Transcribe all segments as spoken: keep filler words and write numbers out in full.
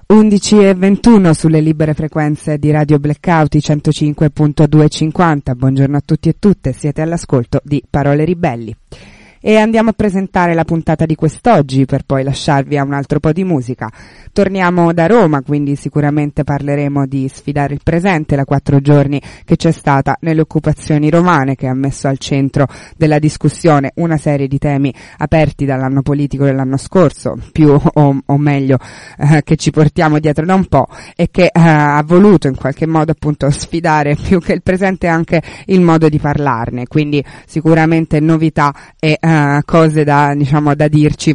undici e ventuno sulle libere frequenze di Radio Blackout centocinque virgola duecentocinquanta. Buongiorno a tutti e tutte, siete all'ascolto di Parole Ribelli. E andiamo a presentare la puntata di quest'oggi per poi lasciarvi a un altro po' di musica. Torniamo da Roma, quindi sicuramente parleremo di Sfidare il presente, la quattro giorni che c'è stata nelle occupazioni romane, che ha messo al centro della discussione una serie di temi aperti dall'anno politico dell'anno scorso, più o, o meglio eh, che ci portiamo dietro da un po', e che eh, ha voluto in qualche modo appunto sfidare più che il presente anche il modo di parlarne, quindi sicuramente novità e eh, Uh, cose da, diciamo, da dirci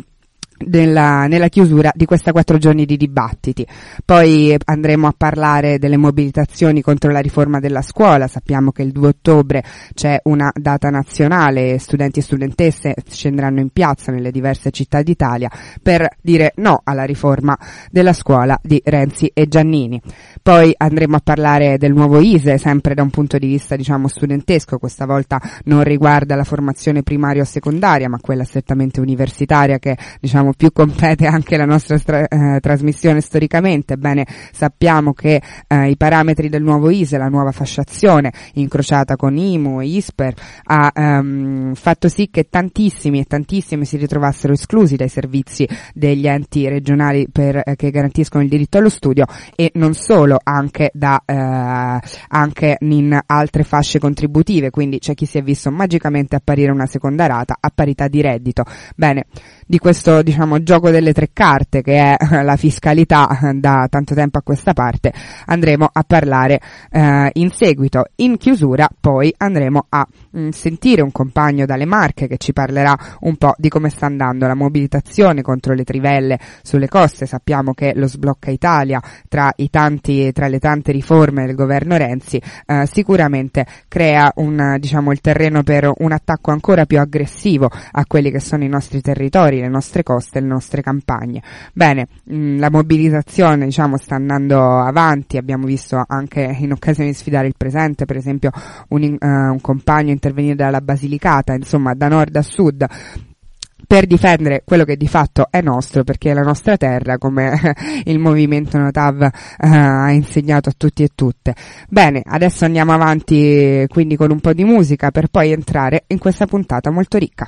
nella, nella chiusura di questa quattro giorni di dibattiti. Poi andremo a parlare delle mobilitazioni contro la riforma della scuola. Sappiamo che il due ottobre c'è una data nazionale, studenti e studentesse scenderanno in piazza nelle diverse città d'Italia per dire no alla riforma della scuola di Renzi e Giannini. Poi andremo a parlare del nuovo I S E, sempre da un punto di vista, diciamo, studentesco. Questa volta non riguarda la formazione primaria o secondaria, ma quella strettamente universitaria, che, diciamo, più compete anche la nostra stra- eh, trasmissione storicamente. Bene, sappiamo che eh, i parametri del nuovo I S E, la nuova fasciazione incrociata con I M U e I S P E R, ha ehm, fatto sì che tantissimi e tantissimi si ritrovassero esclusi dai servizi degli enti regionali per, eh, che garantiscono il diritto allo studio, e non solo, anche da eh, anche in altre fasce contributive. Quindi c'è chi si è visto magicamente apparire una seconda rata a parità di reddito. Bene, di questo, diciamo, gioco delle tre carte che è la fiscalità da tanto tempo a questa parte andremo a parlare eh, in seguito. In chiusura poi andremo a mh, sentire un compagno dalle Marche che ci parlerà un po' di come sta andando la mobilitazione contro le trivelle sulle coste. Sappiamo che lo Sblocca Italia, tra i tanti tra le tante riforme del governo Renzi, eh, sicuramente crea un, diciamo, il terreno per un attacco ancora più aggressivo a quelli che sono i nostri territori, le nostre coste, le nostre campagne. Bene, mh, la mobilitazione, diciamo, sta andando avanti. Abbiamo visto anche in occasione di Sfidare il presente, per esempio, un, uh, un compagno intervenire dalla Basilicata, insomma, da nord a sud, per difendere quello che di fatto è nostro, perché è la nostra terra, come il movimento Notav eh, ha insegnato a tutti e tutte. Bene, adesso andiamo avanti quindi con un po' di musica per poi entrare in questa puntata molto ricca.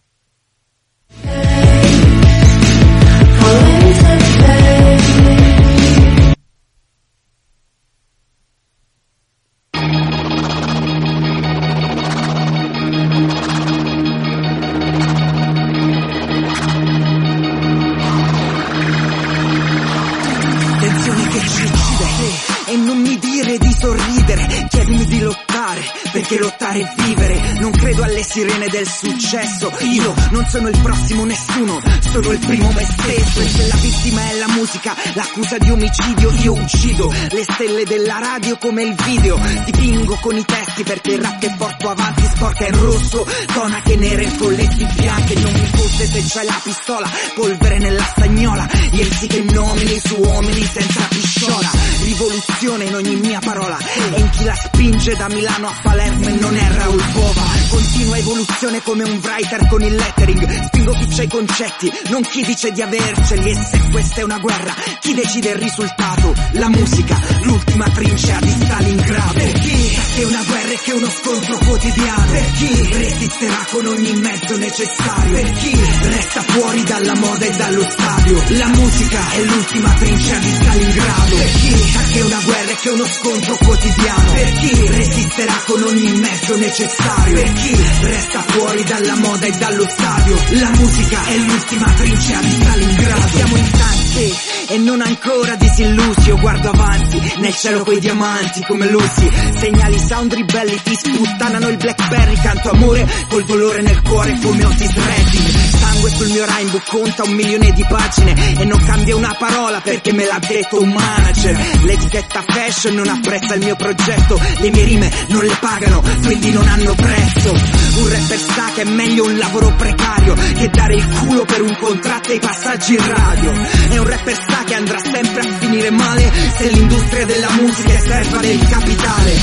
E non mi dire di sorridere, chiedimi di lottare, perché lottare è vivere. Non credo alle sirene del successo, io non sono il prossimo nessuno, sono il primo me stesso. E se la vittima è la musica, l'accusa di omicidio, io uccido le stelle della radio come il video. Dipingo con i testi perché il rap che porto avanti sporca in rosso, tonache nere in folletti bianche. Non mi fosse se c'è la pistola, polvere nella stagnola, ieri sì che nomini su uomini senza pisciola. Rivoluzione in ogni mia parola, e in chi la spinge da Milano a Palermo e non è Raul Bova. Continua evoluzione come un writer con il lettering, spingo chi c'ha i concetti, non chi dice di averceli. E se questa è una guerra, chi decide il risultato? La musica, l'ultima trincea di Stalingrado. Per chi è una guerra e che uno scontro quotidiano, per chi resisterà con ogni mezzo necessario, per chi resta fuori dalla moda e dallo stadio. La musica è l'ultima trincea di Stalingrado. Per chi che una guerra e che uno scontro quotidiano, per chi resisterà con ogni mezzo necessario, per chi resta fuori dalla moda e dallo stadio. La musica è l'ultima trincea di Stalingrado. Siamo in tanti e non ancora disillusi, io guardo avanti nel cielo coi diamanti come Lucy. Segnali sound ribelli ti sputtanano il Blackberry, canto amore col dolore nel cuore come Otis Redding. Sangue sul mio rhyme conta un milione di pagine e non cambia una parola perché me l'ha detto un manager. L'etichetta fashion non apprezza il mio progetto, le mie rime non le pagano, quindi non hanno prezzo. Un rapper sa che è meglio un lavoro precario che dare il culo per un contratto e i passaggi in radio. E un rapper sa che andrà sempre a finire male se l'industria della musica è serva del capitale.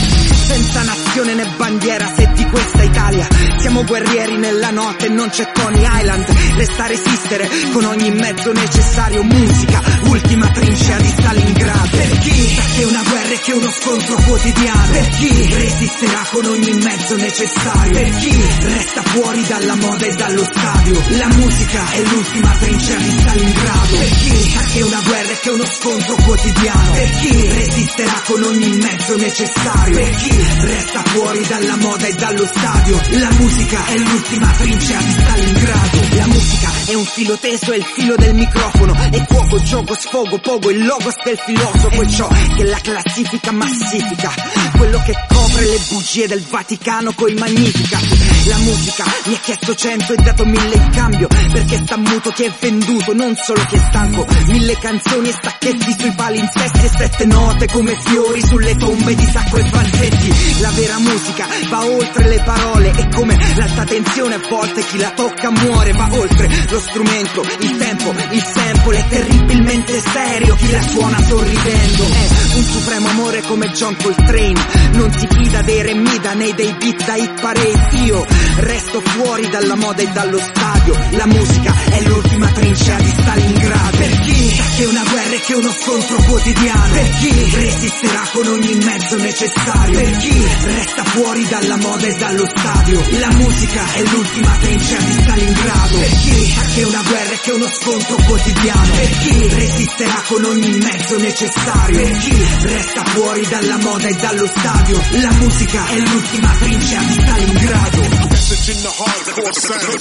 senza nazione né bandiera, se di questa Italia siamo guerrieri nella notte e non c'è Tony Island. Resta a resistere con ogni mezzo necessario, musica, ultima trincea di Stalingrado. Per chi sa che una guerra è che uno scontro quotidiano, per chi resisterà con ogni mezzo necessario, per chi resta fuori dalla moda e dallo stadio, la musica è l'ultima trincea di Stalingrado. Per chi sa che una guerra è che uno scontro quotidiano, per chi resisterà con ogni mezzo necessario, per chi resta fuori dalla moda e dallo stadio, la musica è l'ultima trincea di Stalingrado. La musica è un filo teso, è il filo del microfono, è fuoco, gioco, sfogo, pogo, il logos del filosofo, e ciò che la classifica massifica, quello che copre le bugie del Vaticano coi magnificati. La musica mi ha chiesto cento e dato mille in cambio, perché sta muto chi è venduto, non solo chi è stanco. Mille canzoni e stacchetti sui palinsesti e sette note come fiori sulle tombe di Sacco e Vanzetti. La vera musica va oltre le parole, e come l'alta tensione a volte chi la tocca muore. Va oltre lo strumento, il tempo, il sample, è terribilmente serio chi la suona sorridendo. È un supremo amore come John Coltrane, non si fida dei remida né dei beat da hit parade. Io resto fuori dalla moda e dallo stadio, la musica è l'ultima trincea di Stalingrado. Per chi sa che una guerra è che uno scontro quotidiano, per chi resisterà con ogni mezzo necessario, per chi resta fuori dalla moda e dallo stadio, la musica è l'ultima trincea di Stalingrado. Per chi sa che una guerra è che uno scontro quotidiano, per chi resisterà con ogni mezzo necessario, per chi resta fuori dalla moda e dallo stadio, la musica è l'ultima trincea di Stalingrado. Message in the hardcore sound.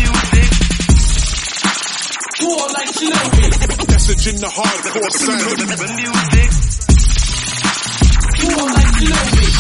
War like Chernobyl. Message in the hardcore sound. War like Chernobyl.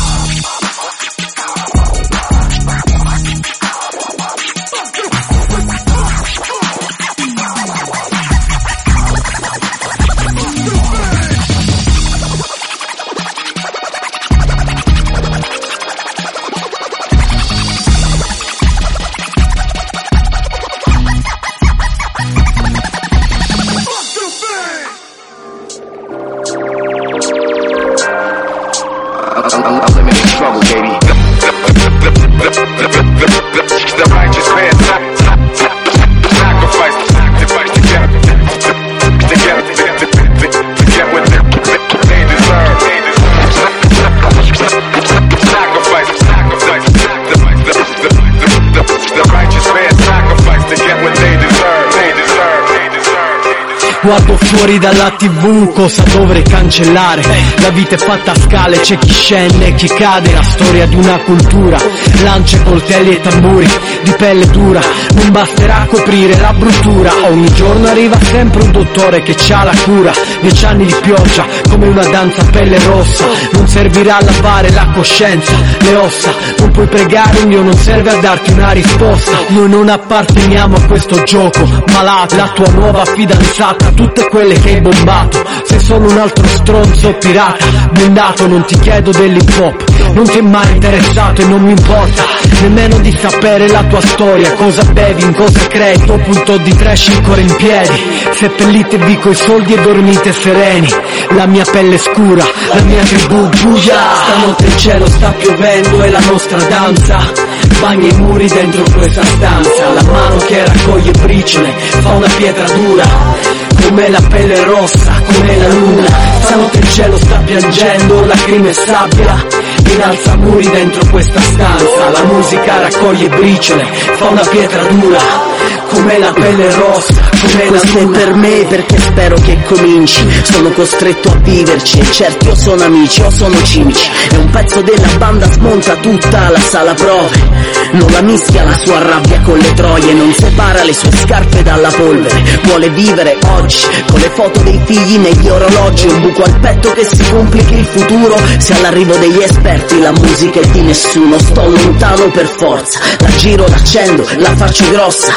Guardo fuori dalla tv, cosa dovrei cancellare? La vita è fatta a scale, c'è chi scende e chi cade. La storia di una cultura, lance, coltelli e tamburi di pelle dura. Non basterà coprire la bruttura, ogni giorno arriva sempre un dottore che c'ha la cura. Dieci anni di pioggia, come una danza a pelle rossa. Non servirà a lavare la coscienza, le ossa. Non puoi pregare un Dio, non serve a darti una risposta. Noi non apparteniamo a questo gioco malato. La tua nuova fidanzata, tutte quelle che hai bombato, sei solo un altro stronzo pirata blindato. Non ti chiedo dell'hip hop, non ti è mai interessato e non mi importa nemmeno di sapere la tua storia. Cosa bevi, in cosa crei, tuo punto di trash ancora in piedi. Seppellitevi coi soldi e dormite sereni. La mia pelle scura, la mia tribù buia. Stanotte il cielo sta piovendo e la nostra danza bagna i muri dentro questa stanza. La mano che raccoglie briciole fa una pietra dura, come la pelle rossa, come la luna. Stanotte il cielo sta piangendo, lacrime e sabbia innalza muri dentro questa stanza. La musica raccoglie briciole, fa una pietra dura, come la pelle rossa, come la luna. Per me, perché spero che cominci, sono costretto a viverci. E certo o sono amici o sono cinici. E un pezzo della banda smonta tutta la sala prove. Non la mischia la sua rabbia con le troie, non separa le sue scarpe dalla polvere. Vuole vivere oggi, con le foto dei figli negli orologi. Un buco al petto che si complichi il futuro, se all'arrivo degli esperti la musica è di nessuno. Sto lontano per forza, la giro, l'accendo, la faccio grossa. E tu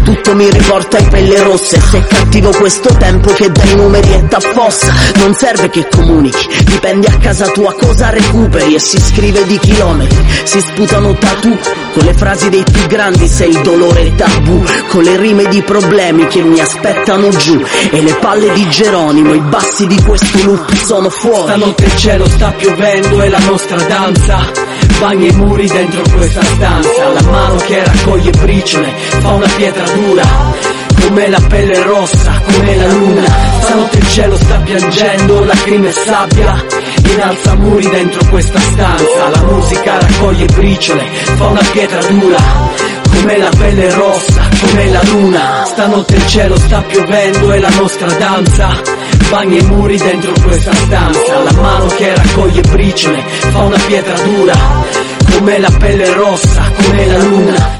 tutto mi riporta ai pelle rosse. Se è cattivo questo tempo che dai numeri e t'affossa, non serve che comunichi, dipende a casa tua cosa recuperi. E si scrive di chilometri, si sputano tattoo, con le frasi dei più grandi sei il dolore e tabù, con le rime di problemi che mi aspettano giù, e le palle di Geronimo, i bassi di questo loop sono fuori. Stanotte il cielo sta piovendo e la nostra danza bagna i muri dentro questa stanza. La mano che raccoglie briciole fa una pietra dura, come la pelle rossa, come la luna. Stanotte il cielo sta piangendo, lacrime e sabbia innalza muri dentro questa stanza. La musica raccoglie briciole, fa una pietra dura, come la pelle rossa, come la luna. Stanotte il cielo sta piovendo e la nostra danza bagna i muri dentro questa stanza. La mano che raccoglie briciole fa una pietra dura, come la pelle rossa, come la luna.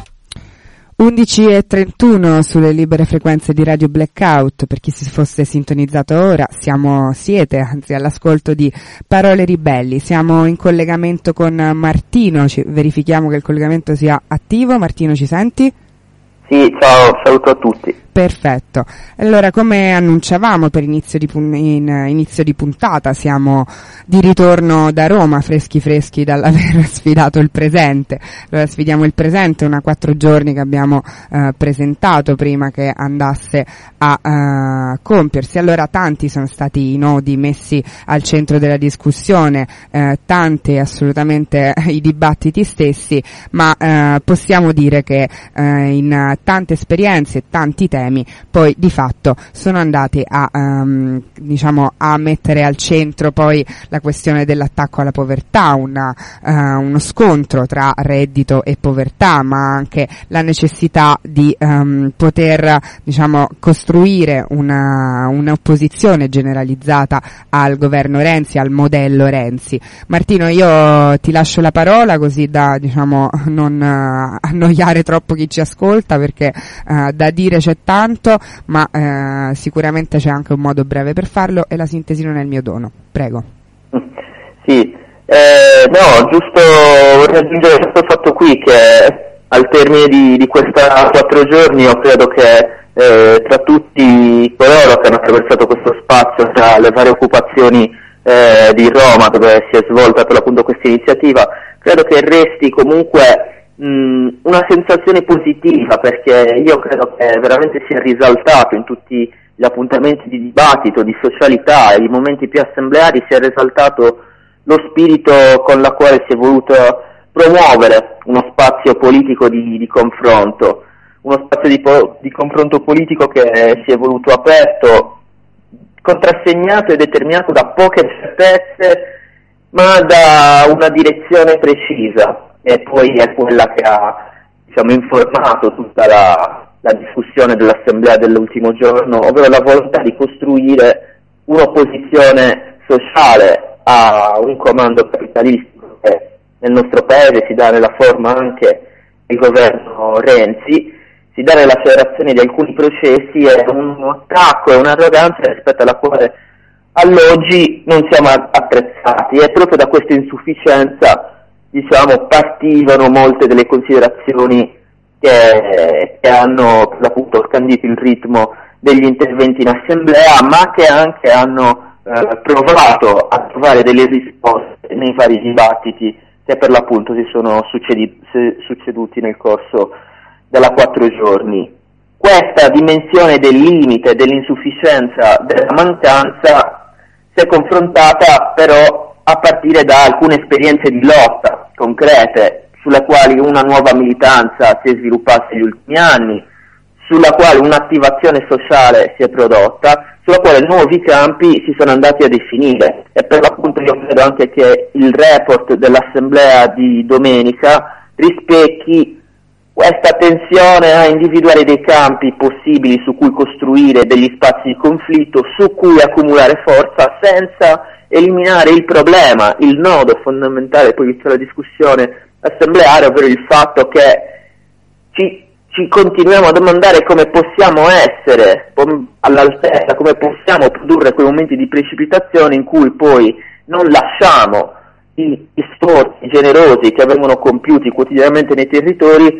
undici e trentuno sulle libere frequenze di Radio Blackout. Per chi si fosse sintonizzato ora, siamo, siete anzi all'ascolto di Parole Ribelli. Siamo in collegamento con Martino, ci, verifichiamo che il collegamento sia attivo. Martino, ci senti? Sì, ciao, saluto a tutti. Perfetto. Allora, come annunciavamo per inizio di, pun- in, inizio di puntata, siamo di ritorno da Roma, freschi freschi dall'aver sfidato il presente. Allora sfidiamo il presente, una quattro giorni che abbiamo eh, presentato prima che andasse a eh, compiersi. Allora, tanti sono stati i nodi messi al centro della discussione, eh, tanti assolutamente i dibattiti stessi, ma eh, possiamo dire che eh, in tante esperienze, tanti temi, poi di fatto sono andati a um, diciamo a mettere al centro poi la questione dell'attacco alla povertà, una, uh, uno scontro tra reddito e povertà, ma anche la necessità di um, poter diciamo costruire una un'opposizione generalizzata al governo Renzi, al modello Renzi. Martino, io ti lascio la parola così da diciamo non uh, annoiare troppo chi ci ascolta, perché uh, da dire c'è tanto, ma uh, sicuramente c'è anche un modo breve per farlo e la sintesi non è il mio dono. Prego. Sì, eh, no, giusto vorrei aggiungere questo fatto qui, che al termine di, di questa quattro giorni io credo che eh, tra tutti coloro che hanno attraversato questo spazio, tra le varie occupazioni eh, di Roma dove si è svolta per l'appunto questa iniziativa, credo che resti comunque una sensazione positiva, perché io credo che veramente sia risaltato in tutti gli appuntamenti di dibattito, di socialità e i momenti più assembleari, sia risaltato lo spirito con la quale si è voluto promuovere uno spazio politico di, di confronto, uno spazio di, po- di confronto politico che si è voluto aperto, contrassegnato e determinato da poche certezze, ma da una direzione precisa. E poi è quella che ha diciamo informato tutta la, la discussione dell'assemblea dell'ultimo giorno, ovvero la volontà di costruire un'opposizione sociale a un comando capitalistico che nel nostro paese si dà nella forma anche del governo Renzi, si dà nell'accelerazione di alcuni processi e un attacco e un'arroganza rispetto alla quale all'oggi non siamo attrezzati, e proprio da questa insufficienza diciamo partivano molte delle considerazioni che, che hanno per l'appunto scandito il ritmo degli interventi in assemblea, ma che anche hanno eh, provato a trovare delle risposte nei vari dibattiti che per l'appunto si sono succedi, succeduti nel corso della quattro giorni. Questa dimensione del limite, dell'insufficienza, della mancanza si è confrontata però a partire da alcune esperienze di lotta concrete, sulle quali una nuova militanza si è sviluppata negli ultimi anni, sulla quale un'attivazione sociale si è prodotta, sulla quale nuovi campi si sono andati a definire. E per l'appunto io credo anche che il report dell'assemblea di domenica rispecchi questa tensione a individuare dei campi possibili su cui costruire degli spazi di conflitto, su cui accumulare forza senza eliminare il problema, il nodo fondamentale poi di la discussione assembleare, ovvero il fatto che ci, ci continuiamo a domandare come possiamo essere all'altezza, come possiamo produrre quei momenti di precipitazione in cui poi non lasciamo gli sforzi generosi che vengono compiuti quotidianamente nei territori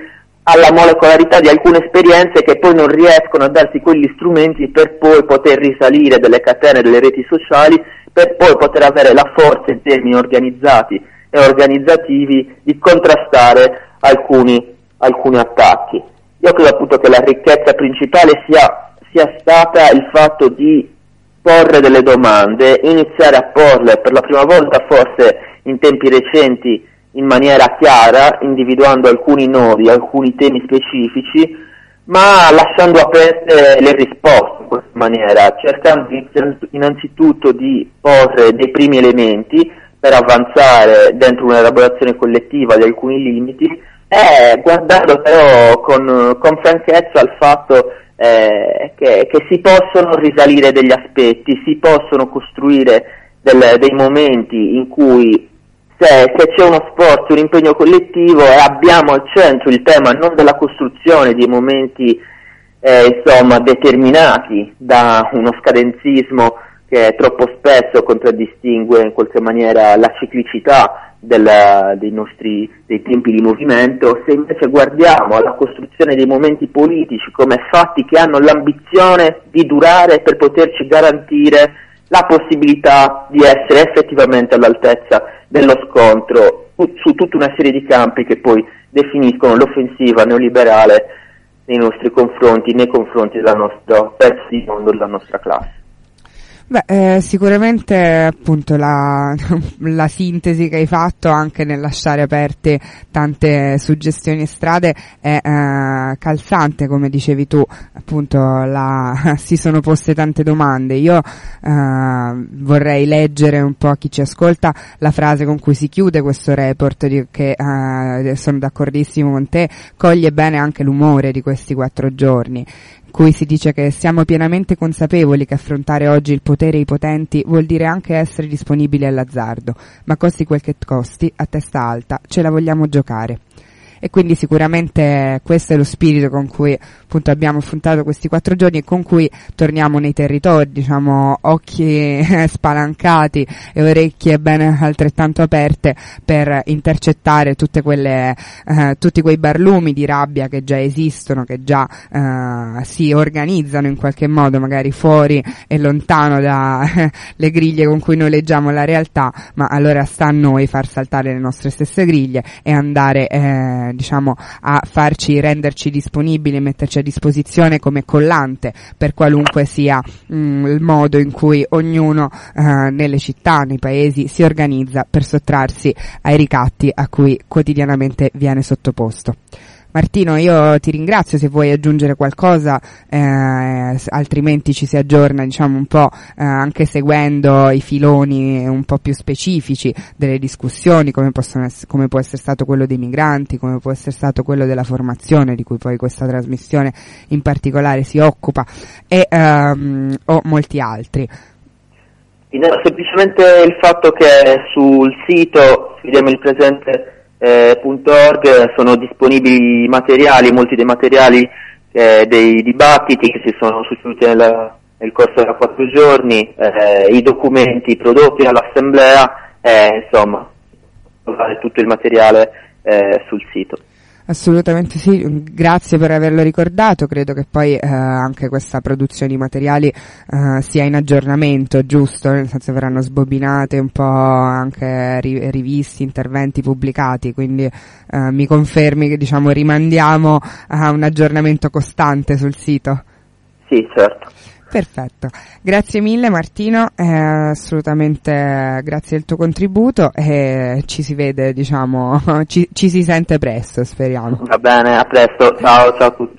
alla molecolarità di alcune esperienze che poi non riescono a darsi quegli strumenti per poi poter risalire delle catene, delle reti sociali, per poi poter avere la forza in termini organizzati e organizzativi di contrastare alcuni, alcuni attacchi. Io credo appunto che la ricchezza principale sia, sia stata il fatto di porre delle domande, iniziare a porle per la prima volta forse in tempi recenti in maniera chiara, individuando alcuni nodi, alcuni temi specifici, ma lasciando aperte le risposte in questa maniera, cercando innanzitutto di porre dei primi elementi per avanzare dentro un'elaborazione collettiva di alcuni limiti, e guardando però con, con franchezza al fatto eh, che, che si possono risalire degli aspetti, si possono costruire del, dei momenti in cui se, se c'è uno sforzo, un impegno collettivo e abbiamo al centro il tema non della costruzione di momenti eh, insomma determinati da uno scadenzismo che troppo spesso contraddistingue in qualche maniera la ciclicità del, dei nostri dei tempi di movimento, se invece guardiamo alla costruzione dei momenti politici come fatti che hanno l'ambizione di durare per poterci garantire la possibilità di essere effettivamente all'altezza dello scontro su, su tutta una serie di campi che poi definiscono l'offensiva neoliberale nei nostri confronti, nei confronti del nostro pezzo di mondo, della nostra classe. Beh, eh, sicuramente appunto la, la sintesi che hai fatto anche nel lasciare aperte tante suggestioni e strade è eh, calzante, come dicevi tu, appunto la, si sono poste tante domande. Io eh, vorrei leggere un po' a chi ci ascolta la frase con cui si chiude questo report, di, che eh, sono d'accordissimo con te, coglie bene anche l'umore di questi quattro giorni, cui si dice che siamo pienamente consapevoli che affrontare oggi il potere e i potenti vuol dire anche essere disponibili all'azzardo, ma costi quel che costi, a testa alta, ce la vogliamo giocare. E quindi sicuramente questo è lo spirito con cui appunto abbiamo affrontato questi quattro giorni e con cui torniamo nei territori, diciamo occhi spalancati e orecchie ben altrettanto aperte per intercettare tutte quelle eh, tutti quei barlumi di rabbia che già esistono, che già eh, si organizzano in qualche modo magari fuori e lontano dalle eh, griglie con cui noi leggiamo la realtà, ma allora sta a noi far saltare le nostre stesse griglie e andare eh, diciamo a farci renderci disponibili, metterci a disposizione come collante per qualunque sia mh, il modo in cui ognuno eh, nelle città, nei paesi si organizza per sottrarsi ai ricatti a cui quotidianamente viene sottoposto. Martino, io ti ringrazio, se vuoi aggiungere qualcosa, eh, altrimenti ci si aggiorna, diciamo, un po' eh, anche seguendo i filoni un po' più specifici delle discussioni, come possono essere, come può essere stato quello dei migranti, come può essere stato quello della formazione, di cui poi questa trasmissione in particolare si occupa, e ehm, o molti altri. No, semplicemente il fatto che sul sito vediamo il presente Eh, .org sono disponibili materiali, molti dei materiali eh, dei dibattiti che si sono succeduti nel, nel corso dei quattro giorni, eh, i documenti prodotti dall'assemblea, eh, insomma, tutto il materiale eh, sul sito. Assolutamente sì, grazie per averlo ricordato, credo che poi eh, anche questa produzione di materiali eh, sia in aggiornamento, giusto? Nel senso verranno sbobinate un po' anche ri- rivisti, interventi pubblicati, quindi eh, mi confermi che diciamo rimandiamo a un aggiornamento costante sul sito? Sì, certo. Perfetto, grazie mille Martino, eh, assolutamente grazie del tuo contributo e ci si vede, diciamo, ci, ci si sente presto, speriamo. Va bene, a presto, ciao, ciao a tutti.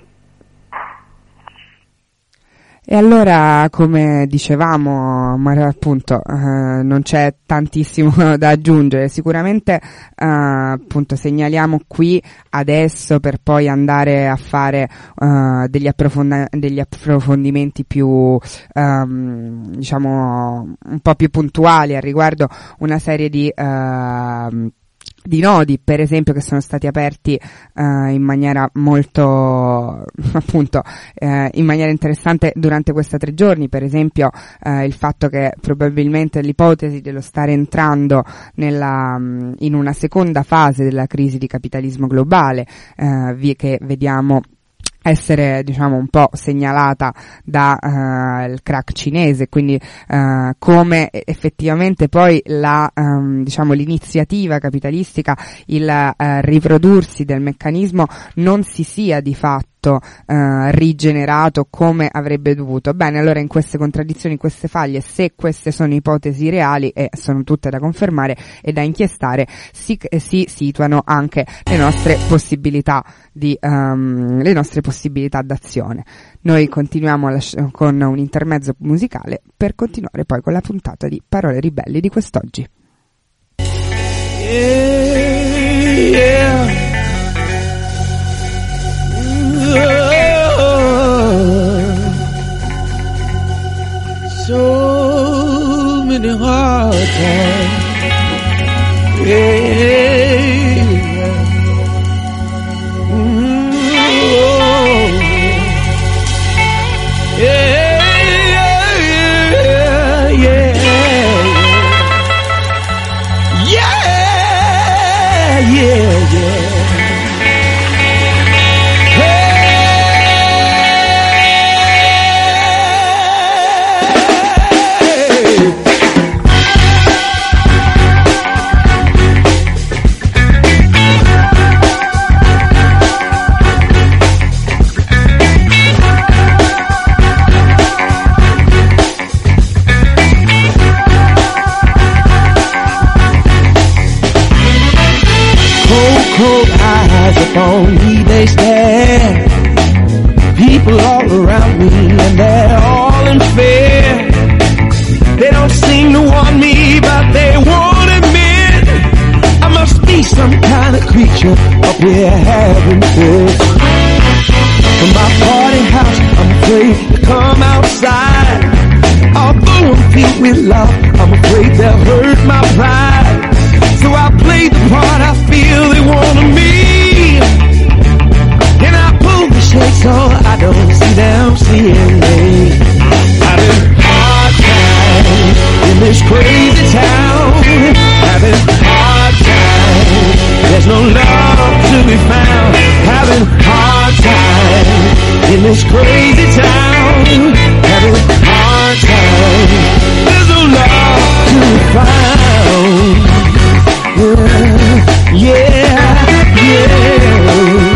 E allora, come dicevamo, ma appunto eh, non c'è tantissimo da aggiungere, sicuramente eh, appunto segnaliamo qui adesso per poi andare a fare eh, degli, approfonda- degli approfondimenti più ehm, diciamo un po' più puntuali al riguardo, una serie di eh, di nodi, per esempio, che sono stati aperti uh, in maniera molto, appunto, uh, in maniera interessante durante questi tre giorni. Per esempio, uh, il fatto che probabilmente l'ipotesi dello stare entrando nella, um, in una seconda fase della crisi di capitalismo globale, uh, vi, che vediamo essere, diciamo, un po' segnalata da uh, il crack cinese, quindi uh, come effettivamente poi la, um, diciamo, l'iniziativa capitalistica, il uh, riprodursi del meccanismo non si sia di fatto Uh, rigenerato come avrebbe dovuto. Bene, allora in queste contraddizioni, in queste faglie, se queste sono ipotesi reali, e sono tutte da confermare e da inchiestare, si, si situano anche le nostre possibilità di um, le nostre possibilità d'azione. Noi continuiamo a lasci- con un intermezzo musicale per continuare poi con la puntata di Parole Ribelli di quest'oggi. Yeah, yeah. So many hard times, yeah, mm, oh, yeah, yeah, yeah, yeah, yeah, yeah. Cold eyes upon me, they stare. People all around me and they're all unfair. They don't seem to want me, but they won't admit I must be some kind of creature up here having sex. From my party house, I'm afraid to come outside. Although I'm filled with love, I'm afraid they'll hurt my pride. So I play the part I feel they want of me, and I pull the shade so I don't see them seeing me. Having hard times in this crazy town, having hard times, there's no love to be found. Having hard times in this crazy town, having hard times, there's no love to be found. Yeah, yeah, yeah.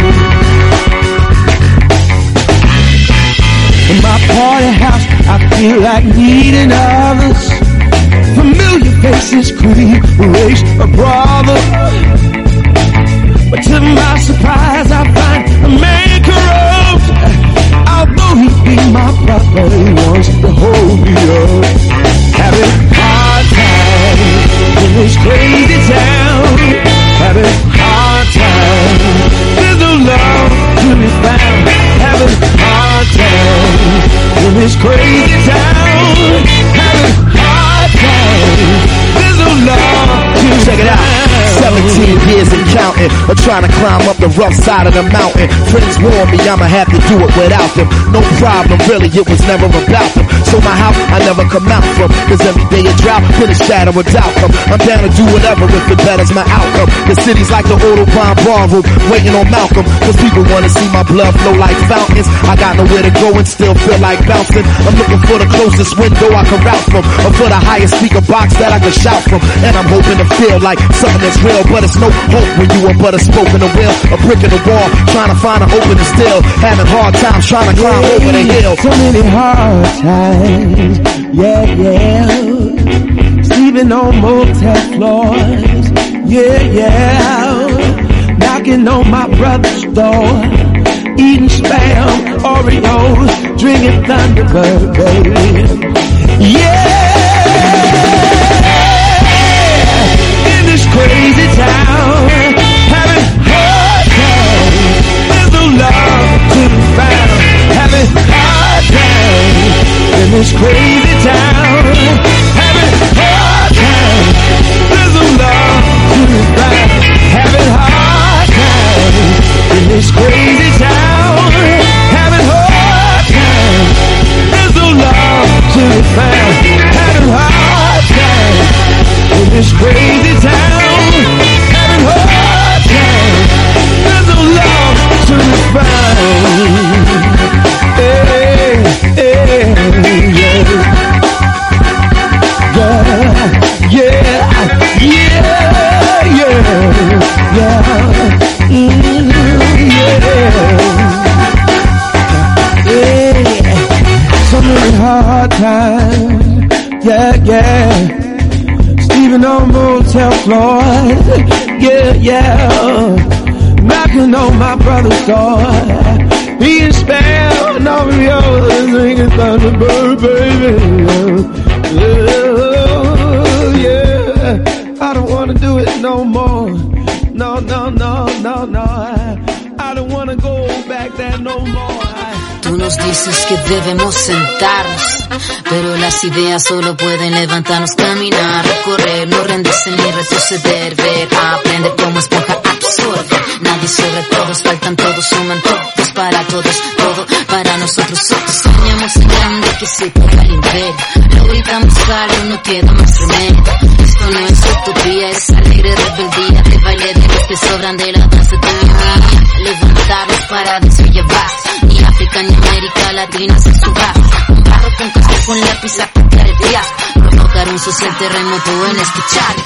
In my party house, I feel like needing others. Familiar faces creep, race a brother. But to my surprise, I find a man corrupt. Although he be my brother, he wants to hold me up. Having hard times in this crazy town, having hard times, there's no love to be found. Having hard times in this crazy town, having hard times, there's no love to be Check it out. seventeen years and counting, or trying to climb up the rough side of the mountain. Friends warn me I'ma have to do it without them. No problem, really, it was never about them. So my house, I never come out from, cause every day a drought, put a shadow of doubt come. I'm down to do whatever if it betters my outcome. The city's like the Autobahn ballroom, waiting on Malcolm, cause people wanna see my blood flow like fountains. I got nowhere to go and still feel like bouncing. I'm looking for the closest window I can route from, or for the highest speaker box that I can shout from. And I'm hoping to feel like something that's real, but it's no hope when you are but a spoke in the wheel, a brick in the wall, trying to find an opening still, having hard times trying to climb over the hill. So many hard times, yeah, yeah. Sleeping on motel floors, yeah, yeah. Knocking on my brother's door, eating spam, Oreos, drinking Thunderbird, baby. Yeah! In this crazy town, having hard times, there's no love to be found. Having hard times in this crazy town, having hard times, there's no love to be found. knocking on motel floors, yeah, yeah, knocking on my brother's door, being spelled over yours, singing Thunderbird, baby, yeah, yeah, I don't wanna do it no more, no, no, no, no, no, I, I don't wanna go back there no more. Tú nos dices que debemos sentarnos, pero las ideas solo pueden levantarnos, caminar, recorrer, no rendirse ni retroceder, ver, aprender como esponja, absorber. Nadie sobre todos, faltan todos, suman todos, para todos, todo para nosotros. Soñamos en grande que se toca el imperio, lo gritamos claro, no queda más remedio. Esto no es utopía, es alegre rebeldía, de baile de los que sobran de la danza de mi vida. Levantarnos para llevar, ni África ni América Latina se suba. Un barro con café con lápiz a cambiar el día, provocar un social terremoto en escuchar.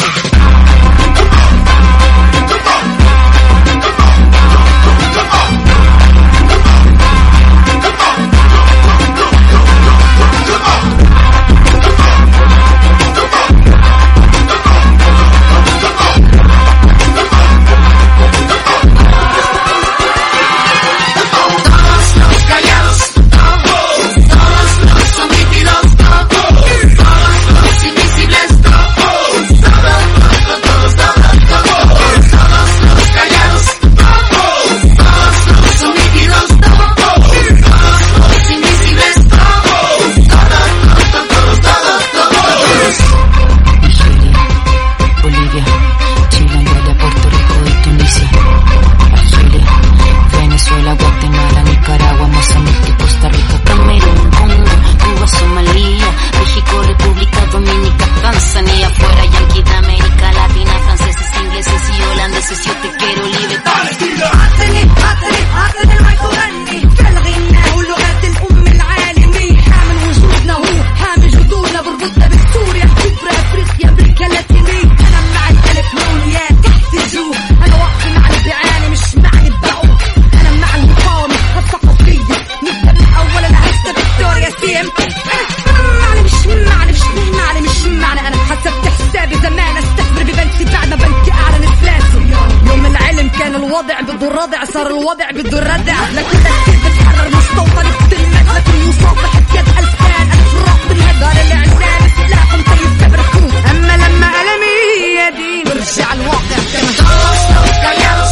الوضع بده الردع صار الوضع بده الردع لكل كيف بتحرر مستوطن بتلمس لكن يصافح بيد ألفان ألف راق بالهدار الإعلام سلاح مطيب كبر كروت أما لما ألمي يدي برجع الواقع كما todos los callados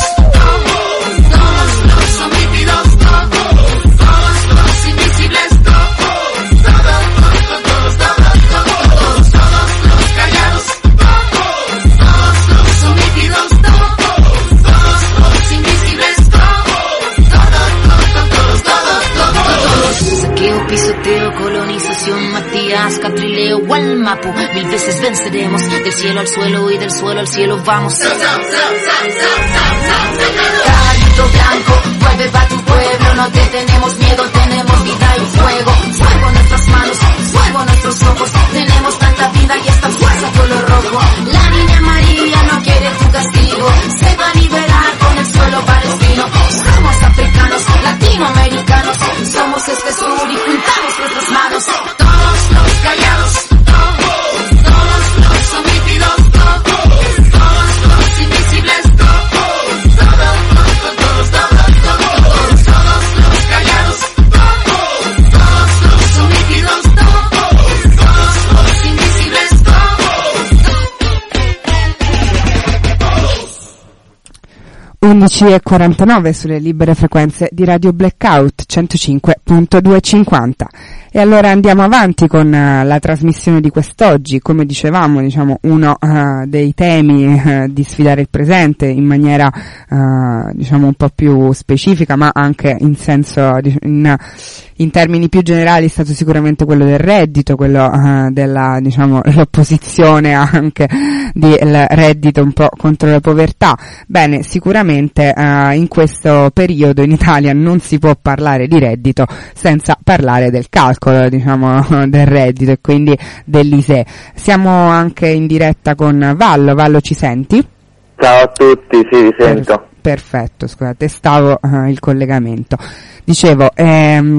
todos los homicidios todos los invisibles todos todos todos todos los callados todos los homicidios saqueo, pisoteo, colonización, Matías, Catrileo, Gualmapu, mil veces venceremos, del cielo al suelo y del suelo al cielo vamos. Caballito blanco, vuelve pa' tu pueblo, no te tenemos miedo, tenemos vida y fuego, fuego en nuestras manos, fuego en nuestros ojos, tenemos tanta vida y esta fuerza color rojo. La niña María no quiere tu castigo, se va a liberar con el suelo palestino. Somos africanos, latinoamericanos, somos este sur y juntamos nuestras manos. Todos los callados, todos, todos los omitidos, todos, todos los invisibles, todos, todos, todos, todos, todos, todos los callados, todos, todos los omitidos, todos, todos los invisibles, undici e quarantanove sulle libere frequenze di Radio Blackout centocinque punto duecentocinquanta. E allora andiamo avanti con uh, la trasmissione di quest'oggi. Come dicevamo, diciamo uno uh, dei temi uh, di sfidare il presente in maniera uh, diciamo un po' più specifica, ma anche in senso in, in termini più generali è stato sicuramente quello del reddito, quello uh, della diciamo l'opposizione anche del reddito un po' contro la povertà. Bene, sicuramente uh, in questo periodo in Italia non si può parlare di reddito senza parlare del calcolo, diciamo, del reddito e quindi dell'I S E E. Siamo anche in diretta con Vallo. Vallo, ci senti? Ciao a tutti, sì, vi sento. Per- perfetto, scusate, stavo uh, il collegamento. Dicevo, ehm,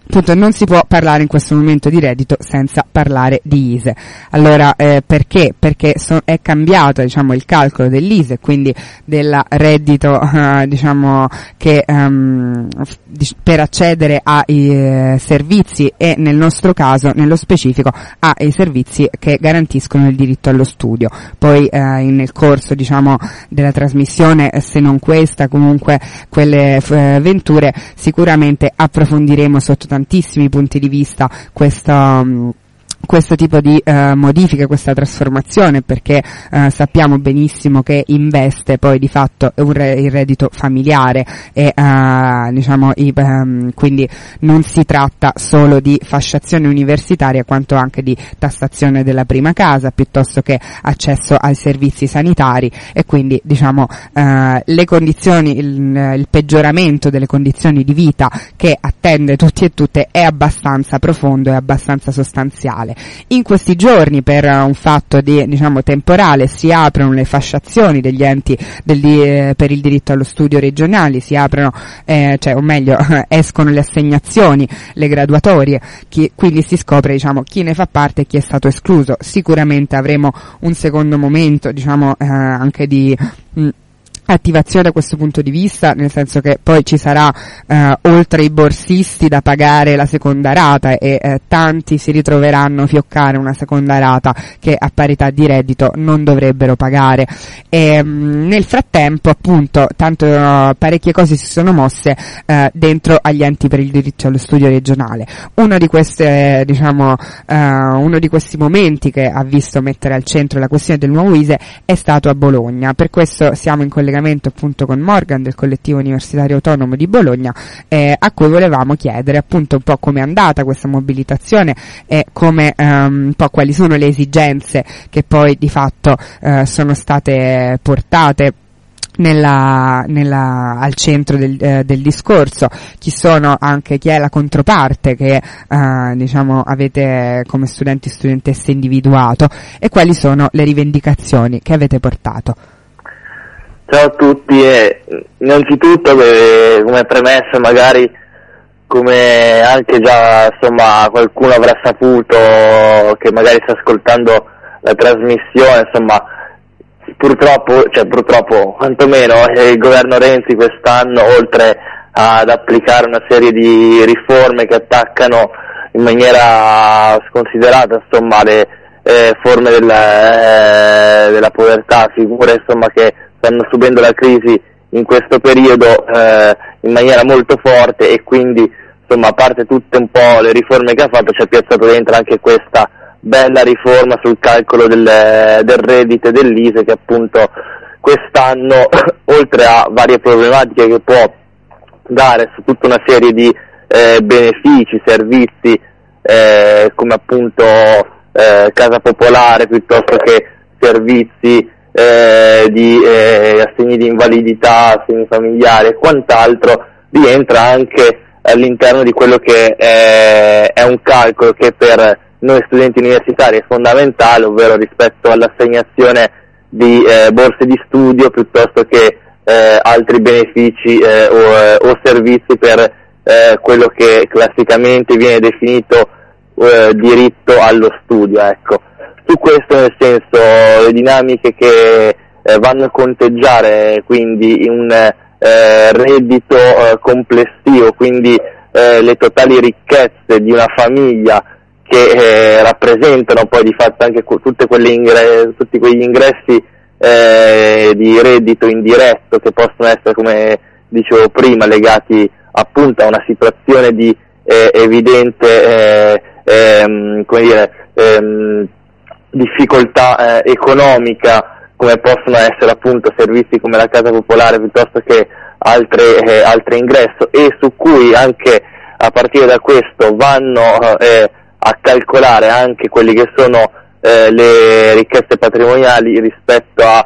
appunto non si può parlare in questo momento di reddito senza parlare di I S E. Allora, eh, perché? Perché so, è cambiato, diciamo, il calcolo dell'I S E, quindi del reddito, eh, diciamo, che um, per accedere ai eh, servizi e nel nostro caso, nello specifico, ai servizi che garantiscono il diritto allo studio. Poi eh, nel corso, diciamo, della trasmissione, se non questa, comunque quelle eh, venture, sicuramente approfondiremo sotto tantissimi punti di vista questa um, questo tipo di uh, modifiche, questa trasformazione, perché uh, sappiamo benissimo che investe poi di fatto un re- il reddito familiare e uh, diciamo i, um, quindi non si tratta solo di fasciazione universitaria quanto anche di tassazione della prima casa piuttosto che accesso ai servizi sanitari, e quindi diciamo uh, le condizioni, il, il peggioramento delle condizioni di vita che attende tutti e tutte è abbastanza profondo e abbastanza sostanziale. In questi giorni, per un fatto di, diciamo, temporale, si aprono le fasciazioni degli enti del, eh, per il diritto allo studio regionali, si aprono, eh, cioè, o meglio, escono le assegnazioni, le graduatorie, chi, quindi si scopre, diciamo, chi ne fa parte e chi è stato escluso. Sicuramente avremo un secondo momento, diciamo, eh, anche di mh, attivazione da questo punto di vista, nel senso che poi ci sarà eh, oltre i borsisti da pagare la seconda rata e eh, tanti si ritroveranno a fioccare una seconda rata che a parità di reddito non dovrebbero pagare. E mh, nel frattempo, appunto, tanto uh, parecchie cose si sono mosse eh, dentro agli enti per il diritto allo studio regionale. Uno di queste, diciamo, uh, uno di questi momenti che ha visto mettere al centro la questione del nuovo I S E è stato a Bologna. Per questo siamo in collegamento appunto con Morgan del collettivo universitario autonomo di Bologna, eh, a cui volevamo chiedere appunto un po' come è andata questa mobilitazione e come um, un po' quali sono le esigenze che poi di fatto uh, sono state portate Nella, nella, al centro del, eh, del discorso. Chi sono anche, chi è la controparte che eh, diciamo avete come studenti e studentesse individuato, e quali sono le rivendicazioni che avete portato. Ciao a tutti, e innanzitutto eh, come premessa, magari come anche già insomma qualcuno avrà saputo che magari sta ascoltando la trasmissione, insomma purtroppo, cioè purtroppo quantomeno eh, il governo Renzi quest'anno, oltre ad applicare una serie di riforme che attaccano in maniera sconsiderata insomma le eh, forme della, eh, della povertà, figure insomma che stanno subendo la crisi in questo periodo eh, in maniera molto forte, e quindi insomma a parte tutte un po' le riforme che ha fatto, ci ha piazzato dentro anche questa bella riforma sul calcolo del, del reddito e dell'I S E, che appunto quest'anno oltre a varie problematiche che può dare su tutta una serie di eh, benefici, servizi eh, come appunto eh, casa popolare piuttosto che servizi Eh, di eh, assegni di invalidità, assegni familiari e quant'altro, rientra anche all'interno di quello che è, è un calcolo che per noi studenti universitari è fondamentale, ovvero rispetto all'assegnazione di eh, borse di studio piuttosto che eh, altri benefici eh, o, eh, o servizi per eh, quello che classicamente viene definito eh, diritto allo studio, ecco. Su questo, nel senso, le dinamiche che eh, vanno a conteggiare quindi un eh, reddito eh, complessivo, quindi eh, le totali ricchezze di una famiglia che eh, rappresentano poi di fatto anche co- tutte quelle ingre- tutti quegli ingressi eh, di reddito indiretto che possono essere, come dicevo prima, legati appunto a una situazione di eh, evidente eh, ehm, come dire ehm, difficoltà eh, economica, come possono essere appunto servizi come la casa popolare piuttosto che altre, eh, altri ingresso, e su cui anche a partire da questo vanno eh, a calcolare anche quelli che sono eh, le ricchezze patrimoniali rispetto a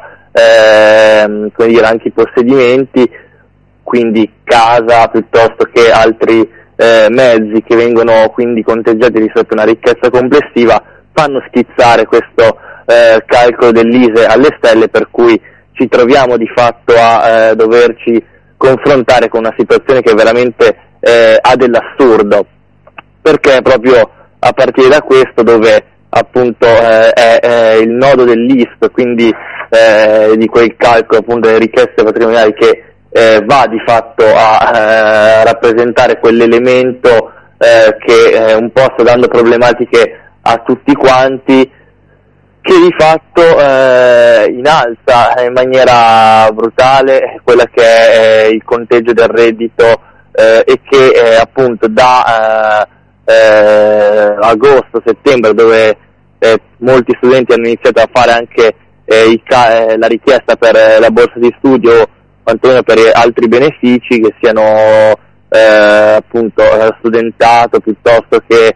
eh, come dire, anche i possedimenti, quindi casa piuttosto che altri eh, mezzi che vengono quindi conteggiati rispetto a una ricchezza complessiva, fanno schizzare questo eh, calcolo dell'I S E alle stelle, per cui ci troviamo di fatto a eh, doverci confrontare con una situazione che veramente eh, ha dell'assurdo. perché proprio a partire da questo, dove appunto eh, è, è il nodo dell'I S P, quindi eh, di quel calcolo appunto delle richieste patrimoniali che eh, va di fatto a eh, rappresentare quell'elemento eh, che eh, un po' sta dando problematiche a tutti quanti, che di fatto eh, innalza in maniera brutale quella che è il conteggio del reddito eh, e che eh, appunto da eh, eh, agosto, settembre, dove eh, molti studenti hanno iniziato a fare anche eh, i ca- eh, la richiesta per eh, la borsa di studio o quantomeno per altri benefici, che siano eh, appunto studentato piuttosto che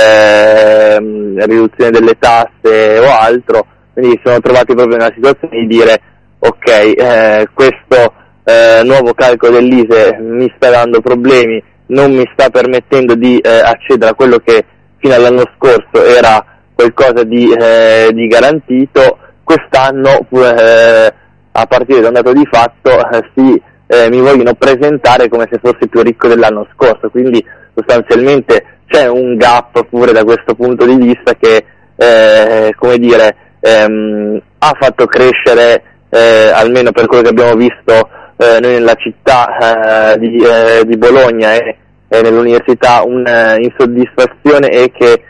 Eh, riduzione delle tasse o altro, quindi si sono trovati proprio nella situazione di dire ok, eh, questo eh, nuovo calcolo dell'I S E mi sta dando problemi, non mi sta permettendo di eh, accedere a quello che fino all'anno scorso era qualcosa di, eh, di garantito. Quest'anno eh, a partire da un dato di fatto eh, si, eh, mi vogliono presentare come se fossi più ricco dell'anno scorso, quindi sostanzialmente c'è un gap pure da questo punto di vista che, eh, come dire, ehm, ha fatto crescere, eh, almeno per quello che abbiamo visto eh, noi nella città eh, di, eh, di Bologna e, e nell'università, un'insoddisfazione e che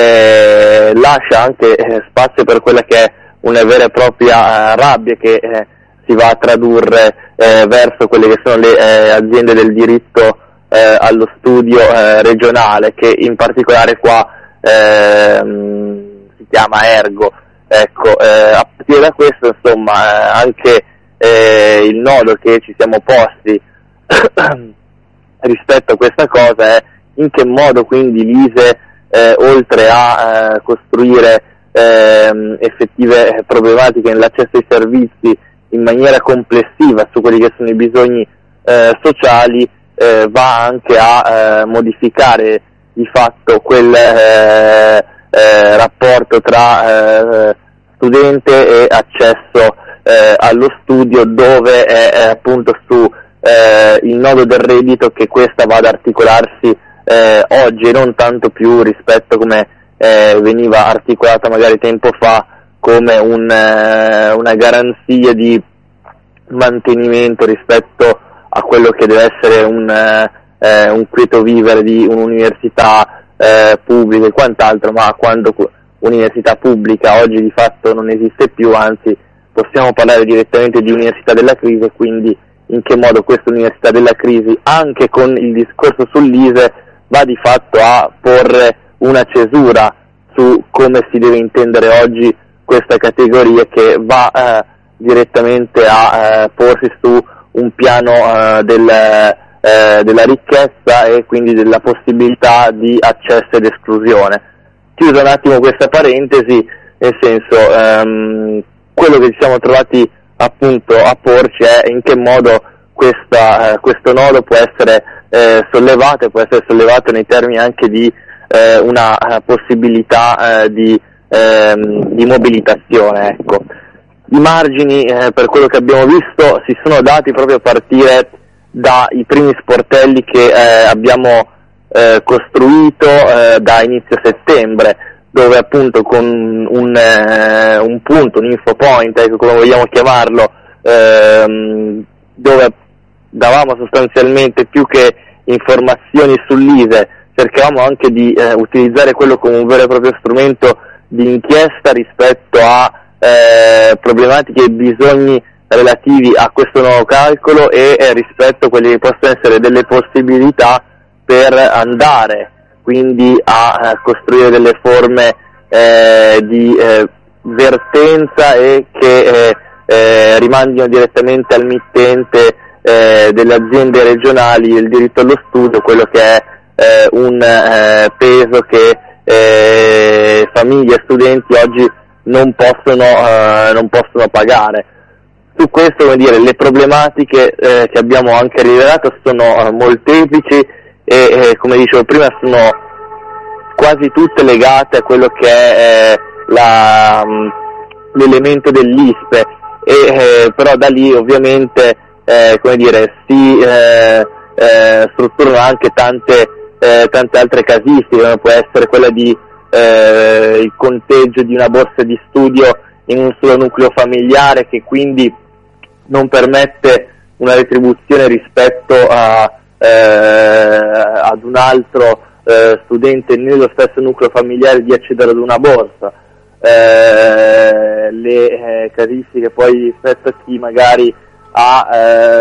eh, lascia anche eh, spazio per quella che è una vera e propria eh, rabbia che eh, si va a tradurre eh, verso quelle che sono le eh, aziende del diritto Eh, allo studio eh, regionale, che in particolare qua eh, si chiama Ergo. Ecco, eh, a partire da questo, insomma, eh, anche eh, il nodo che ci siamo posti rispetto a questa cosa è in che modo quindi l'I S E, eh, oltre a eh, costruire eh, effettive problematiche nell'accesso ai servizi in maniera complessiva su quelli che sono i bisogni eh, sociali, Eh, va anche a eh, modificare di fatto quel eh, eh, rapporto tra eh, studente e accesso eh, allo studio, dove è, è appunto su eh, il nodo del reddito che questa va ad articolarsi eh, oggi, e non tanto più rispetto come eh, veniva articolata magari tempo fa come un, eh, una garanzia di mantenimento rispetto a quello che deve essere un, eh, un quieto vivere di un'università eh, pubblica e quant'altro, ma quando università pubblica oggi di fatto non esiste più, anzi possiamo parlare direttamente di università della crisi, quindi in che modo questa università della crisi, anche con il discorso sull'I S E, va di fatto a porre una cesura su come si deve intendere oggi questa categoria, che va eh, direttamente a eh, porsi su un piano uh, del, uh, della ricchezza e quindi della possibilità di accesso ed esclusione. Chiuso un attimo questa parentesi, nel senso, um, quello che ci siamo trovati appunto a porci è in che modo questa, uh, questo nodo può essere uh, sollevato, e può essere sollevato nei termini anche di uh, una uh, possibilità uh, di, uh, di mobilitazione, ecco. I margini, eh, per quello che abbiamo visto, si sono dati proprio a partire dai primi sportelli che eh, abbiamo eh, costruito eh, da inizio settembre, dove appunto con un, eh, un punto, un info point, ecco, come vogliamo chiamarlo, ehm, dove davamo sostanzialmente più che informazioni sull'I S E, cercavamo anche di eh, utilizzare quello come un vero e proprio strumento di inchiesta rispetto a Eh, problematiche e bisogni relativi a questo nuovo calcolo e eh, rispetto a quelle che possono essere delle possibilità per andare quindi a eh, costruire delle forme eh, di eh, vertenza e che eh, eh, rimandino direttamente al mittente eh, delle aziende regionali del diritto allo studio quello che è eh, un eh, peso che eh, famiglie e studenti oggi non possono, eh, non possono pagare. Su questo, come dire, le problematiche eh, che abbiamo anche rilevato sono eh, molteplici e, eh, come dicevo prima, sono quasi tutte legate a quello che è eh, la, l'elemento dell'I S P E, e, eh, però da lì ovviamente eh, come dire, si eh, eh, strutturano anche tante eh, tante altre casistiche, come può essere quella di eh, il conteggio di una borsa di studio in un solo nucleo familiare, che quindi non permette una retribuzione rispetto a, eh, ad un altro eh, studente nello stesso nucleo familiare di accedere ad una borsa. Eh, le eh, casistiche poi rispetto a chi magari ha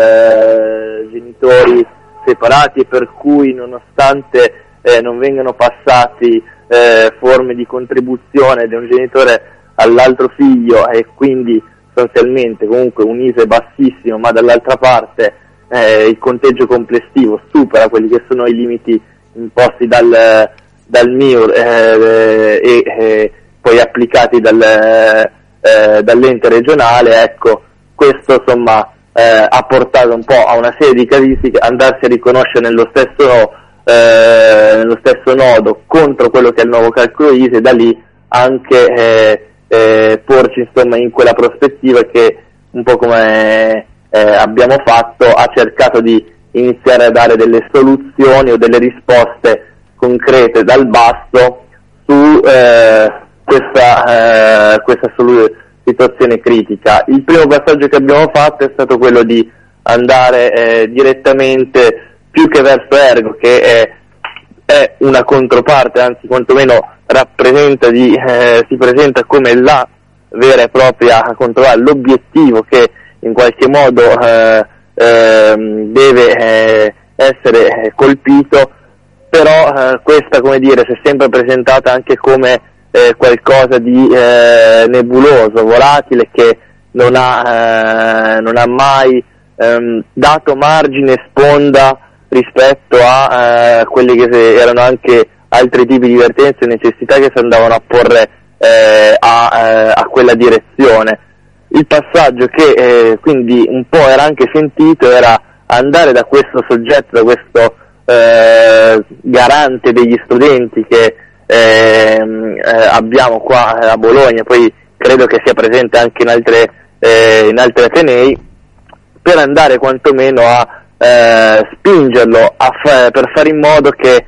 eh, genitori separati, e per cui nonostante eh, non vengano passati eh, forme di contribuzione da un genitore all'altro figlio, e quindi sostanzialmente comunque un I S E E bassissimo, ma dall'altra parte eh, il conteggio complessivo supera quelli che sono i limiti imposti dal, dal M I U R eh, e eh, poi applicati dal, eh, dall'ente regionale, ecco, questo insomma eh, ha portato un po' a una serie di casistiche andarsi a riconoscere nello stesso, eh, nello stesso nodo contro quello che è il nuovo calcolo I S E E, e da lì anche eh, eh, porci insomma in quella prospettiva che, un po' come eh, abbiamo fatto, ha cercato di iniziare a dare delle soluzioni o delle risposte concrete dal basso su eh, questa, eh, questa solu- situazione critica. Il primo passaggio che abbiamo fatto è stato quello di andare eh, direttamente, più che verso Ergo, che è, è una controparte, anzi quantomeno rappresenta di, eh, si presenta come la vera e propria controparte, l'obiettivo che in qualche modo eh, eh, deve eh, essere colpito, però eh, questa, come dire, si è sempre presentata anche come eh, qualcosa di eh, nebuloso, volatile, che non ha, eh, non ha mai ehm, dato margine e sponda rispetto a eh, quelli che erano anche altri tipi di vertenze e necessità che si andavano a porre eh, a, eh, a quella direzione. Il passaggio che eh, quindi un po' era anche sentito era andare da questo soggetto, da questo eh, garante degli studenti che eh, eh, abbiamo qua a Bologna, poi credo che sia presente anche in altre eh, in altri atenei, per andare quantomeno a eh, spingerlo a fa- per fare in modo che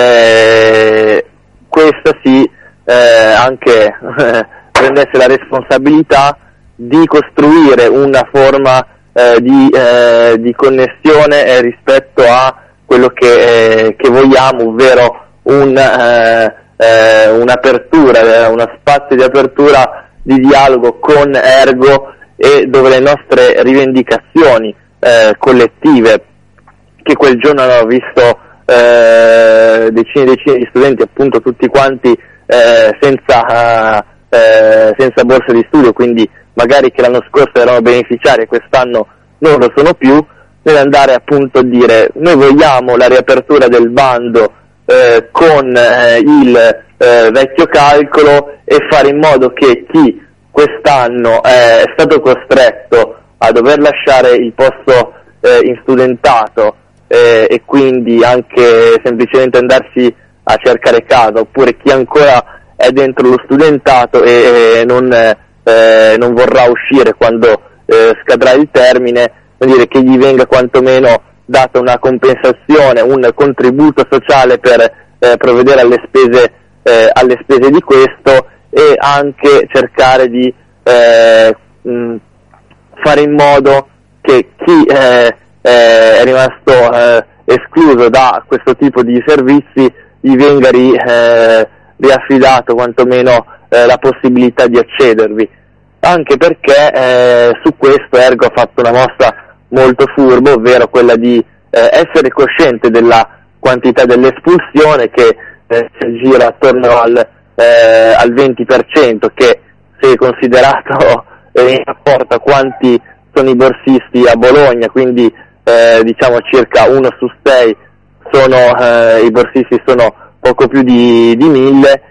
eh, questa sì eh, anche eh, prendesse la responsabilità di costruire una forma eh, di, eh, di connessione eh, rispetto a quello che, eh, che vogliamo, ovvero un, eh, eh, un'apertura, uno spazio di apertura di dialogo con Ergo, e dove le nostre rivendicazioni eh, collettive, che quel giorno hanno visto eh, decine e decine di studenti, appunto tutti quanti eh, senza, eh, senza borsa di studio, quindi magari che l'anno scorso erano beneficiari e quest'anno non lo sono più, nell'andare appunto a dire: noi vogliamo la riapertura del bando eh, con eh, il eh, vecchio calcolo, e fare in modo che chi quest'anno è stato costretto a dover lasciare il posto eh, in studentato eh, e quindi anche semplicemente andarsi a cercare casa, oppure chi ancora è dentro lo studentato e, e non, eh, non vorrà uscire quando eh, scadrà il termine, vuol dire che gli venga quantomeno data una compensazione, un contributo sociale per eh, provvedere alle spese, eh, alle spese di questo, e anche cercare di eh, mh, fare in modo che chi eh, eh, è rimasto eh, escluso da questo tipo di servizi gli venga ri, eh, riaffidato quantomeno eh, la possibilità di accedervi, anche perché eh, su questo Ergo ha fatto una mossa molto furba, ovvero quella di eh, essere cosciente della quantità dell'espulsione, che eh, si gira attorno al, eh, al venti per cento, che se considerato eh, in rapporto a quanti sono i borsisti a Bologna, quindi eh, diciamo circa uno su sei sono eh, i borsisti sono poco più di, di mille,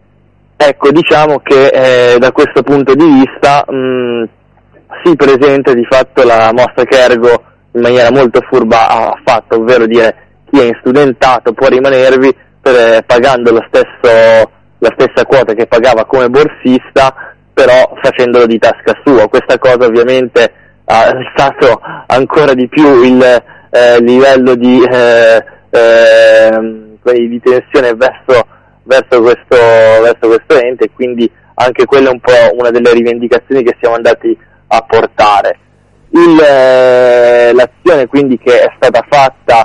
ecco, diciamo che eh, da questo punto di vista mh, si presenta di fatto la mossa che Ergo in maniera molto furba ha fatto, ovvero dire: chi è in studentato può rimanervi per, eh, pagando lo stesso, la stessa quota che pagava come borsista, però facendolo di tasca sua. Questa cosa ovviamente ha alzato ancora di più il eh, livello di eh, eh, di tensione verso, verso, questo, verso questo ente, e quindi anche quella è un po' una delle rivendicazioni che siamo andati a portare. Il, eh, l'azione quindi che è stata fatta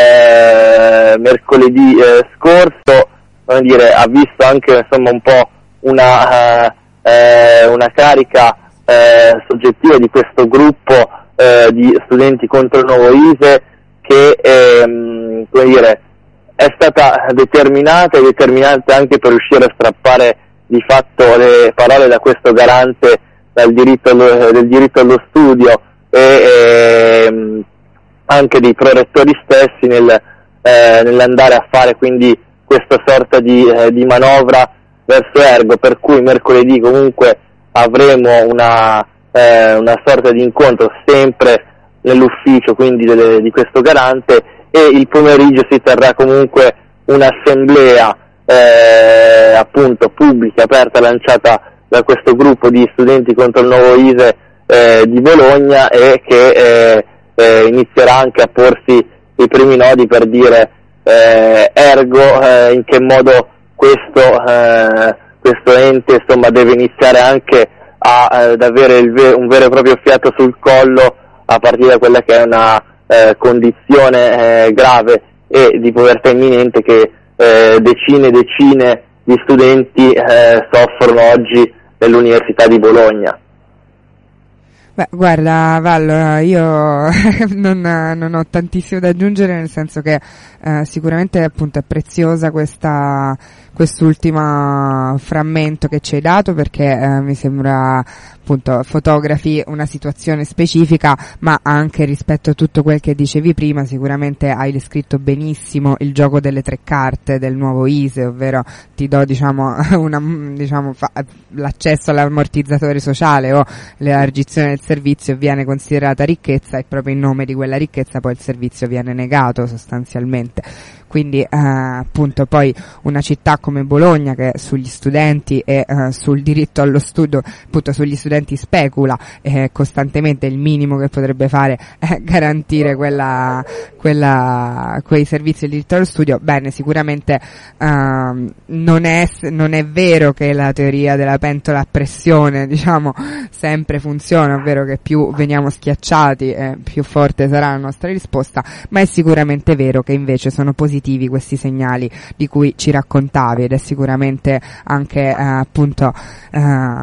eh, mercoledì eh, scorso, come dire, ha visto anche insomma un po' una, eh, eh, una carica eh, soggettiva di questo gruppo eh, di studenti contro il nuovo I S E E che ehm, come dire, è stata determinata e determinante anche per riuscire a strappare di fatto le parole da questo garante del diritto allo, del diritto allo studio e ehm, anche dei prorettori stessi nel, eh, nell'andare a fare quindi questa sorta di, eh, di manovra verso Ergo, per cui mercoledì comunque avremo una, eh, una sorta di incontro sempre nell'ufficio quindi delle, di questo garante, e il pomeriggio si terrà comunque un'assemblea eh, appunto pubblica, aperta, lanciata da questo gruppo di studenti contro il nuovo I S E E eh, di Bologna, e che eh, eh, inizierà anche a porsi i primi nodi per dire eh, ergo eh, in che modo questo, eh, questo ente insomma deve iniziare anche a, ad avere il ve- un vero e proprio fiato sul collo a partire da quella che è una eh, condizione eh, grave e di povertà imminente che eh, decine e decine di studenti eh, soffrono oggi nell'Università di Bologna. Beh, guarda Vallo, io non, non ho tantissimo da aggiungere, nel senso che eh, sicuramente appunto è preziosa questa quest'ultimo frammento che ci hai dato, perché eh, mi sembra appunto fotografi una situazione specifica, ma anche rispetto a tutto quel che dicevi prima sicuramente hai descritto benissimo il gioco delle tre carte del nuovo I S E E, ovvero ti do diciamo una, diciamo fa, l'accesso all'ammortizzatore sociale o l'elargizione del servizio viene considerata ricchezza, e proprio in nome di quella ricchezza poi il servizio viene negato sostanzialmente. Quindi eh, appunto poi una città come Bologna, che sugli studenti e eh, sul diritto allo studio, appunto sugli studenti specula eh, costantemente, il minimo che potrebbe fare è garantire quella, quella, quei servizi di diritto allo studio. Bene, sicuramente eh, non è, non è vero che la teoria della pentola a pressione diciamo sempre funziona, ovvero che più veniamo schiacciati eh, più forte sarà la nostra risposta, ma è sicuramente vero che invece sono positivi questi segnali di cui ci raccontavi, ed è sicuramente anche eh, appunto eh,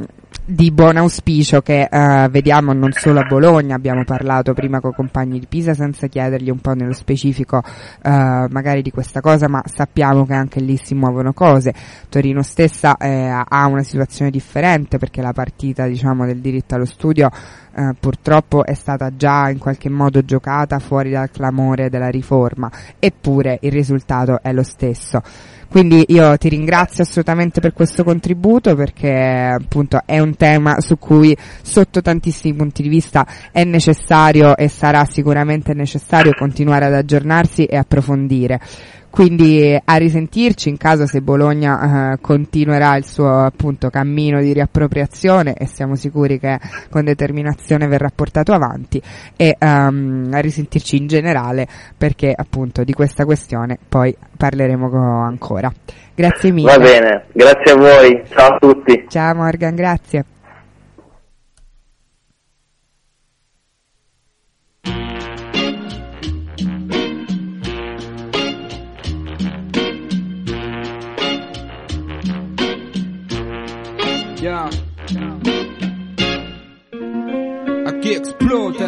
di buon auspicio che eh, vediamo non solo a Bologna. Abbiamo parlato prima con compagni di Pisa senza chiedergli un po' nello specifico eh, magari di questa cosa, ma sappiamo che anche lì si muovono cose. Torino stessa eh, ha una situazione differente, perché la partita diciamo del diritto allo studio eh, purtroppo è stata già in qualche modo giocata fuori dal clamore della riforma, eppure il risultato è lo stesso. Quindi io ti ringrazio assolutamente per questo contributo, perché appunto è un tema su cui sotto tantissimi punti di vista è necessario e sarà sicuramente necessario continuare ad aggiornarsi e approfondire. Quindi a risentirci in caso se Bologna eh, continuerà il suo appunto cammino di riappropriazione, e siamo sicuri che con determinazione verrà portato avanti, e um, a risentirci in generale, perché appunto di questa questione poi parleremo ancora. Grazie mille. Va bene, grazie a voi, ciao a tutti. Ciao Morgan, grazie. Yeah. Aquí explota.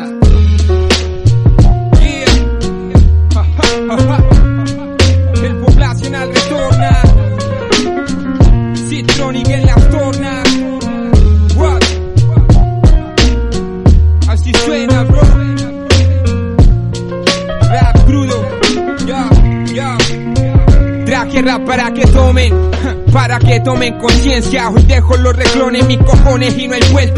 Yeah. Ha, ha, ha, ha. El poblacional retorna. Citrónica en las tornas. What? Así suena, bro. Rap crudo. Yeah, yeah. Traje rap para que tomen, para que tomen conciencia. Hoy dejo los reclones, mis cojones y no hay vuelta.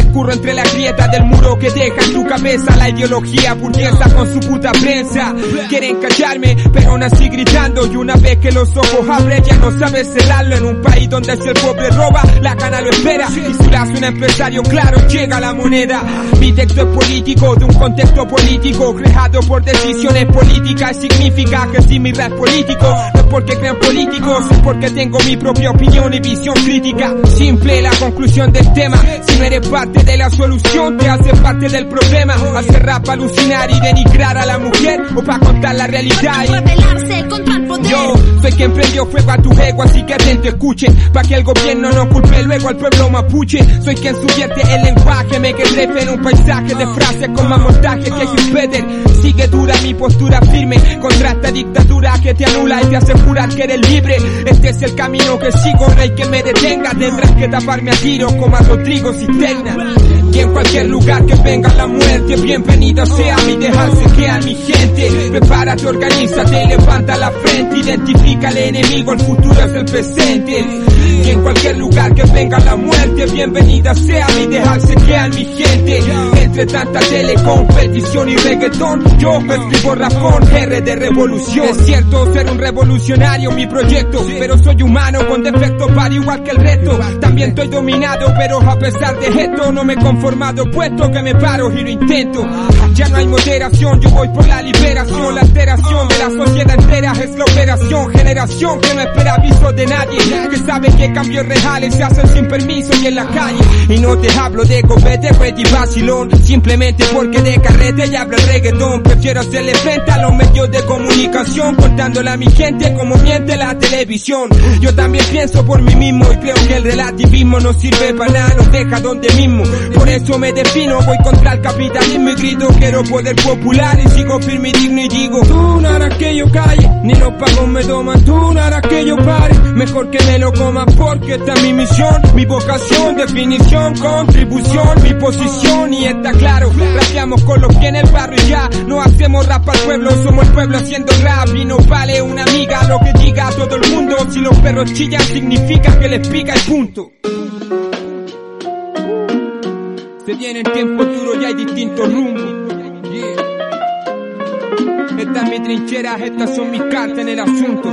escurro entre la grieta del muro que deja en tu cabeza la ideología burguesa con su puta prensa. Quieren callarme, pero nací gritando, y una vez que los ojos abren ya no sabes cerrarlo. En un país donde si el pobre roba, la gana lo espera, y si lo hace un empresario, claro, llega la moneda. Mi texto es político, de un contexto político, creado por decisiones políticas, y significa que si mi rap político, no es porque crean políticos, es porque tengo mi propia opinión y visión crítica. Simple la conclusión del tema: si no eres parte de la solución, te haces parte del problema. Hacer rap para alucinar y denigrar a la mujer, o para contar la realidad y rebelarse contra el poder. Yo soy quien prendió fuego a tu ego, así que atento, escuche, pa' que el gobierno no culpe luego al pueblo mapuche. Soy quien subvierte el lenguaje, me quedé en un paisaje de frases con más montaje que Hillspeter. Sigue dura mi postura firme contra esta dictadura que te anula y te hace jurar que eres libre. Este es el camino que sigo, no hay que me detenga. Tendrás que taparme a tiros como a Rodrigo Cisterna. Y en cualquier lugar que venga la muerte, bienvenida sea mi dejarse que a mi gente. Prepárate, organízate, levanta la frente, identifica al enemigo, el futuro es el presente. Y en cualquier lugar que venga la muerte, bienvenida sea mi dejarse que a mi gente. Entre tanta telecompetición y reggaetón, yo me escribo rapón, R de revolución. Es cierto ser un revolucionario mi proyecto, pero soy humano con defectos para igual que el resto. También estoy dominado, pero a pesar de esto no me he conformado, puesto que me paro y lo intento. Ya no hay moderación, yo voy por la liberación. La alteración de la sociedad entera es la operación. Generación que no espera aviso de nadie, que sabe que cambios reales se hacen sin permiso y en la calle. Y no te hablo de copete, y vacilón, simplemente porque de carrete ya hablo el reggaetón. Prefiero hacerle frente a los medios de comunicación, contándole a mi gente como miente la televisión. Yo también pienso por mí mismo y creo que el relativismo no sirve para nada, nos deja donde mismo. Por eso me defino, voy contra el capitalismo y grito quiero poder popular, y sigo firme y digno y digo: tú no harás que yo calle, ni los pagos me toman, tú no harás que yo pare, mejor que me lo coma porque esta es mi misión, mi vocación, definición, contribución, mi posición, y está claro, rapeamos con los que en el barrio ya, no hacemos rap al pueblo, somos el pueblo haciendo rap, y no vale una amiga lo que diga a todo el mundo, si los perros chillan significa que les pica el punto. Se vienen tiempos duros y hay distintos rumbos. Yeah. Esta es mi trinchera, estas son mis cartas en el asunto.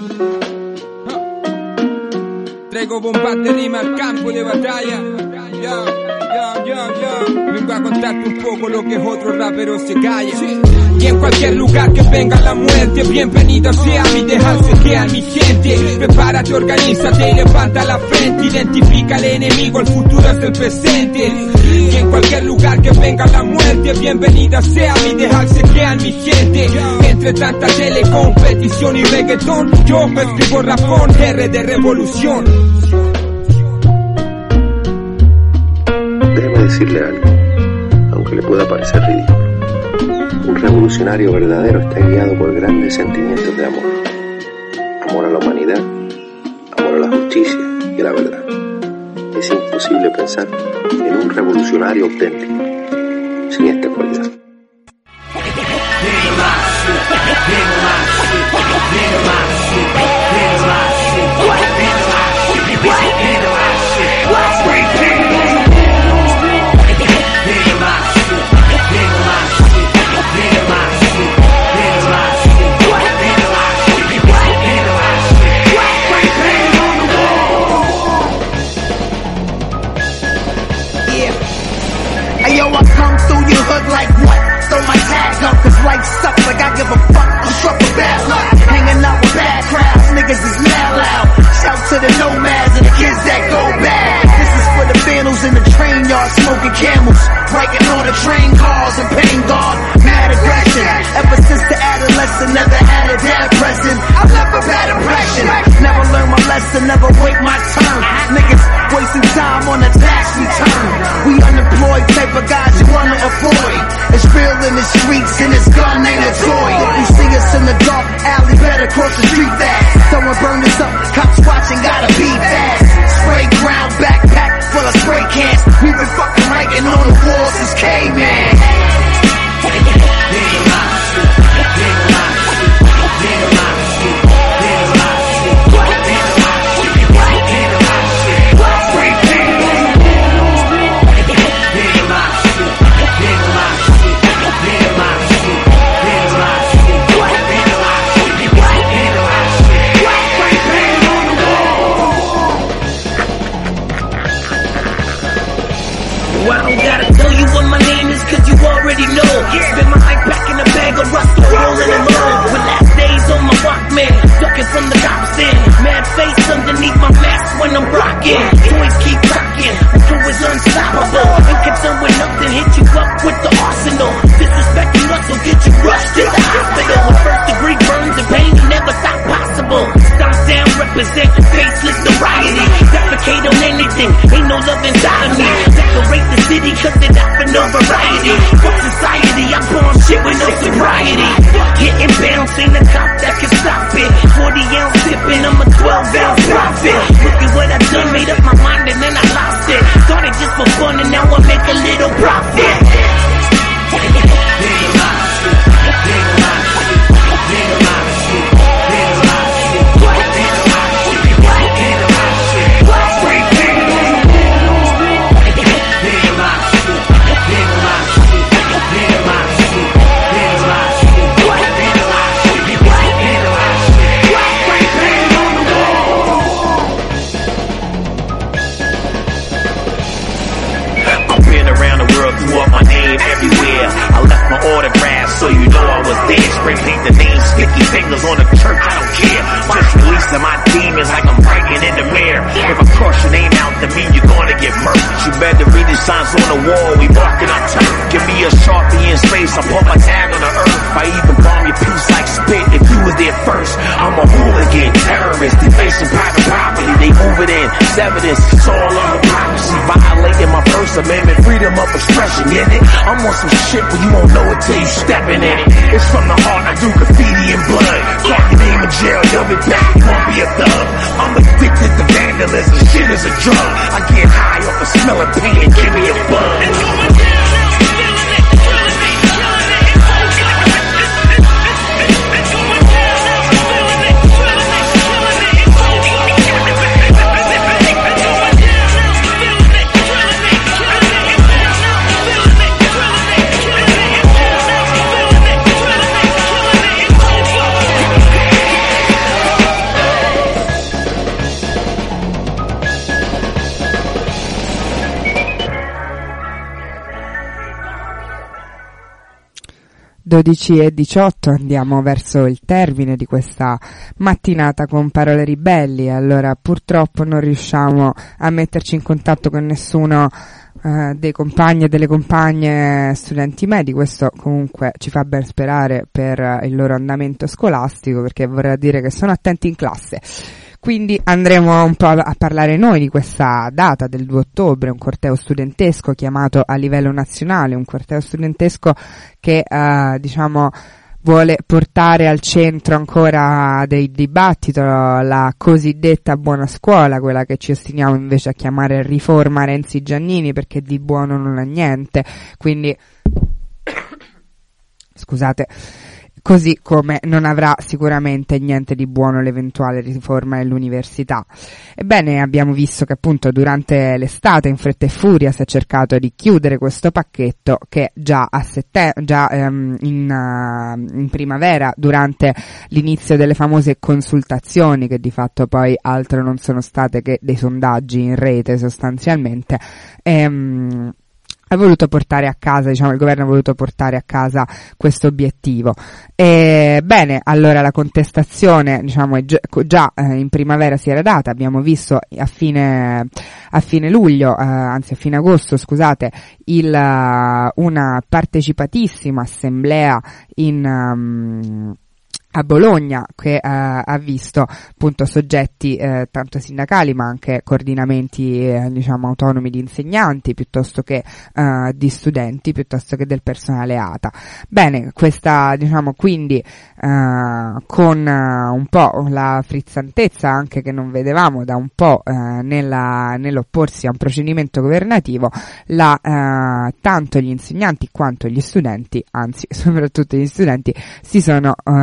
Traigo bombas de rima al campo de batalla. Yeah, yeah, yeah, yeah. Vengo a contarte un poco lo que otro rapero se calla. Y en cualquier lugar que venga la muerte, bienvenida sea mi dejarse que a mi gente. Prepárate, organízate, levanta la frente, identifica al enemigo, el futuro es el presente. Y en cualquier lugar que venga la muerte, bienvenida sea mi dejarse que a mi gente. Entre tanta telecompetición y reggaetón, yo me escribo rapón, R de revolución. Déjeme decirle algo, aunque le pueda parecer ridículo. Un revolucionario verdadero está guiado por grandes sentimientos de amor. Amor a la humanidad, amor a la justicia y a la verdad. Es imposible pensar en un revolucionario auténtico sin esta cualidad. Like what? Throw my tags up, cause life sucks like I give a fuck. I'm struck with bad luck, hanging out with bad crowds. Niggas is mad loud. Shout to the nomads and the kids that go bad. This is for the vandals in the train yard smoking camels, breaking all the train cars and paying God mad aggression. Ever since the adolescent, never had a dad present. I've left a bad impression. Never learned my lesson, never wait my turn. Niggas wasting time on a tax return. We unemployed type of guys you wanna avoid. It's real in the streets and this gun ain't a toy. If you see us in the dark alley, better cross the street fast. Someone burn this up, cops watching, gotta be fast. Spray ground, backpack full of spray cans. We've been fucking writing on the walls since caveman. I don't gotta tell you what my name is, cause you already know. Spend my life back in a bag of rust, rolling alone. With last days on my Walkman, ducking from the cops in. Mad face underneath my mask when I'm rocking. Toys keep rocking, my crew is unstoppable. Ain't concerned with nothing, hit you up with the arsenal. Disrespecting us will get you rushed to the hospital. With first degree burns and pain you never thought possible. Stomp down, represent, faceless notoriety. Defecate on anything, ain't no love inside of me. Decorate the city cause it offer no variety. Fuck society, I bomb shit with no sobriety. Getting bounce ain't a cop that can stop it. Forty ounce sipping, I'm a twelve ounce profit. Look at what I done, made up my mind and then I lost it. Started just for fun and now I make a little profit. Autograph, so you know I was there. Spray paint the name, sticky fingers on the church, I don't care. Just releasing my demons like I'm breaking in the mirror. If I cross your name out to me, you're gonna get murdered. You better read the signs on the wall, we barking up turf. Give me a Sharpie in space, I put my tag on the earth. I even bomb your piece like spit if you was there first. I'm a hooligan, terrorist, defacing private property. They move it in, evidence, it's all on hypocrisy. Violating my First Amendment, freedom of expression, get it? I'm on some shit where you won't know it till you stepping in it. It's from the heart, I do graffiti and blood. Call your name in jail, you'll be back, you won't be a thug. I'm addicted to vandalism, shit is a drug. I get high off the smell of pain and give me a buzz. dodici e diciotto, andiamo verso il termine di questa mattinata con Parole Ribelli. Allora, purtroppo non riusciamo a metterci in contatto con nessuno eh, dei compagni e delle compagne studenti medi. Questo comunque ci fa ben sperare per il loro andamento scolastico, perché vorrà dire che sono attenti in classe. Quindi andremo un po' a parlare noi di questa data del due ottobre, un corteo studentesco chiamato a livello nazionale, un corteo studentesco che eh, diciamo vuole portare al centro ancora del dibattito la cosiddetta buona scuola, quella che ci ostiniamo invece a chiamare riforma Renzi Giannini, perché di buono non ha niente. Quindi scusate, così come non avrà sicuramente niente di buono l'eventuale riforma dell'università. Ebbene, abbiamo visto che appunto durante l'estate in fretta e furia si è cercato di chiudere questo pacchetto che già a settembre, già um, in, uh, in primavera, durante l'inizio delle famose consultazioni, che di fatto poi altro non sono state che dei sondaggi in rete sostanzialmente, ehm, ha voluto portare a casa, diciamo, il governo ha voluto portare a casa questo obiettivo. E, bene, allora la contestazione, diciamo, è già, già eh, in primavera si era data, abbiamo visto a fine, a fine luglio, eh, anzi a fine agosto, scusate, il, uh, una partecipatissima assemblea in, um, a Bologna, che eh, ha visto appunto soggetti eh, tanto sindacali ma anche coordinamenti eh, diciamo autonomi di insegnanti piuttosto che eh, di studenti, piuttosto che del personale A T A. Bene, questa diciamo quindi eh, con uh, un po' la frizzantezza anche che non vedevamo da un po' eh, nella, nell'opporsi a un procedimento governativo, la, eh, tanto gli insegnanti quanto gli studenti, anzi soprattutto gli studenti, si sono eh, organizzati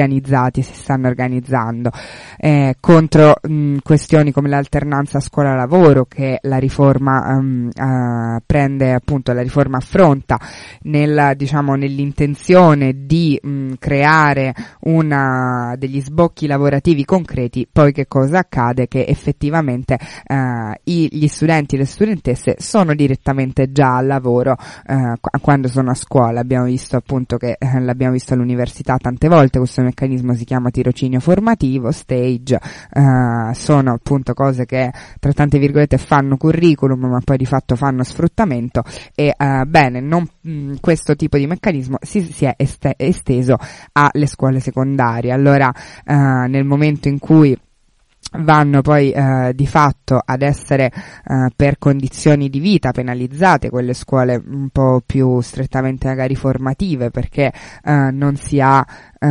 organizzati, si stanno organizzando eh, contro mh, questioni come l'alternanza scuola-lavoro che la riforma um, uh, prende appunto, la riforma affronta nel, diciamo, nell'intenzione di mh, creare una, degli sbocchi lavorativi concreti. Poi che cosa accade? Che effettivamente uh, i, gli studenti e le studentesse sono direttamente già al lavoro uh, quando sono a scuola. Abbiamo visto appunto che eh, l'abbiamo visto all'università tante volte, questo meccanismo si chiama tirocinio formativo, stage, uh, sono appunto cose che tra tante virgolette fanno curriculum ma poi di fatto fanno sfruttamento e uh, bene, non, mh, questo tipo di meccanismo si, si è este- esteso alle scuole secondarie. Allora uh, nel momento in cui vanno poi eh, di fatto ad essere eh, per condizioni di vita penalizzate quelle scuole un po' più strettamente magari formative, perché eh, non si ha eh,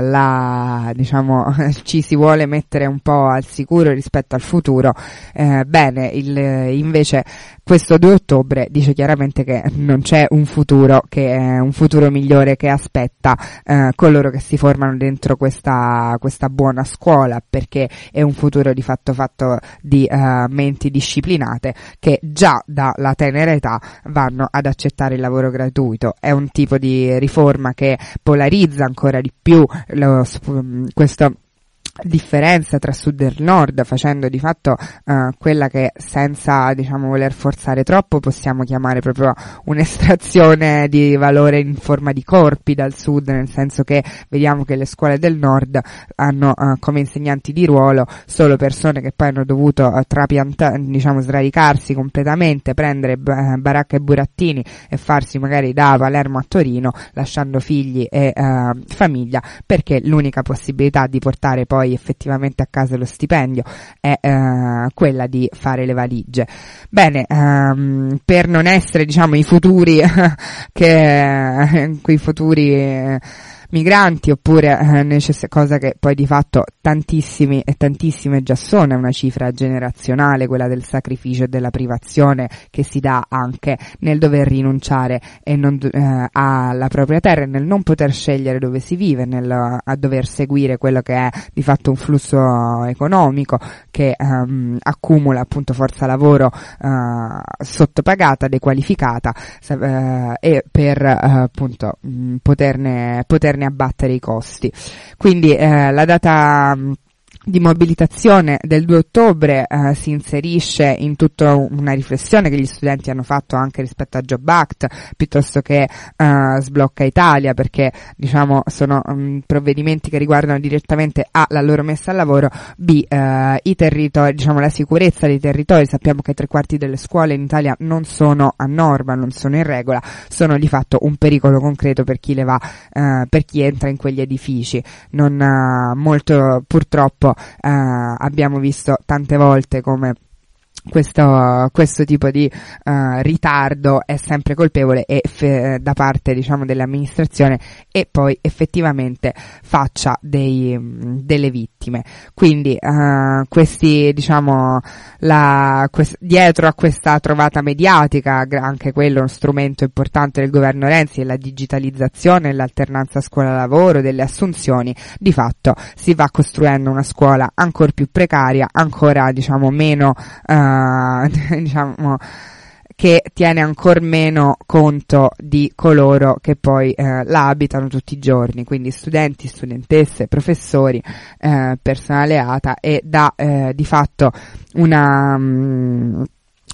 la, diciamo, ci si vuole mettere un po' al sicuro rispetto al futuro. Eh, bene, il, invece questo due ottobre dice chiaramente che non c'è un futuro, che è un futuro migliore che aspetta eh, coloro che si formano dentro questa, questa buona scuola, perché è un futuro di fatto fatto di uh, menti disciplinate che già dalla tenera età vanno ad accettare il lavoro gratuito. È un tipo di riforma che polarizza ancora di più lo, questo differenza tra sud e nord, facendo di fatto uh, quella che, senza diciamo voler forzare troppo, possiamo chiamare proprio un'estrazione di valore in forma di corpi dal sud, nel senso che vediamo che le scuole del nord hanno uh, come insegnanti di ruolo solo persone che poi hanno dovuto uh, trapiantare, diciamo sradicarsi completamente, prendere b- baracca e burattini e farsi magari da Palermo a Torino, lasciando figli e uh, famiglia, perché l'unica possibilità di portare poi effettivamente a casa lo stipendio è uh, quella di fare le valigie. Bene, um, per non essere diciamo i futuri che quei futuri eh, migranti oppure eh, necess- cosa che poi di fatto tantissimi e tantissime già sono, è una cifra generazionale quella del sacrificio e della privazione che si dà anche nel dover rinunciare e non, eh, alla propria terra e nel non poter scegliere dove si vive, nel a dover seguire quello che è di fatto un flusso economico che ehm, accumula appunto forza lavoro eh, sottopagata, dequalificata eh, e per eh, appunto mh, poterne poterne abbattere i costi. Quindi eh, la data mh, di mobilitazione del due ottobre eh, si inserisce in tutta una riflessione che gli studenti hanno fatto anche rispetto a Job Act piuttosto che eh, Sblocca Italia, perché diciamo sono um, provvedimenti che riguardano direttamente A la loro messa al lavoro, B eh, i territori, diciamo la sicurezza dei territori. Sappiamo che tre quarti delle scuole in Italia non sono a norma, non sono in regola, sono di fatto un pericolo concreto per chi le va, eh, per chi entra in quegli edifici. Non eh, molto purtroppo Uh, abbiamo visto tante volte come questo, questo tipo di uh, ritardo è sempre colpevole e fe- da parte diciamo dell'amministrazione e poi effettivamente faccia dei, delle vittime. Quindi uh, questi diciamo la, quest- dietro a questa trovata mediatica, anche quello è uno strumento importante del governo Renzi, è la digitalizzazione, l'alternanza scuola-lavoro, delle assunzioni. Di fatto si va costruendo una scuola ancora più precaria, ancora diciamo meno uh, diciamo che tiene ancor meno conto di coloro che poi eh, la abitano tutti i giorni, quindi studenti, studentesse, professori, eh, personale ATA, e dà eh, di fatto una mh,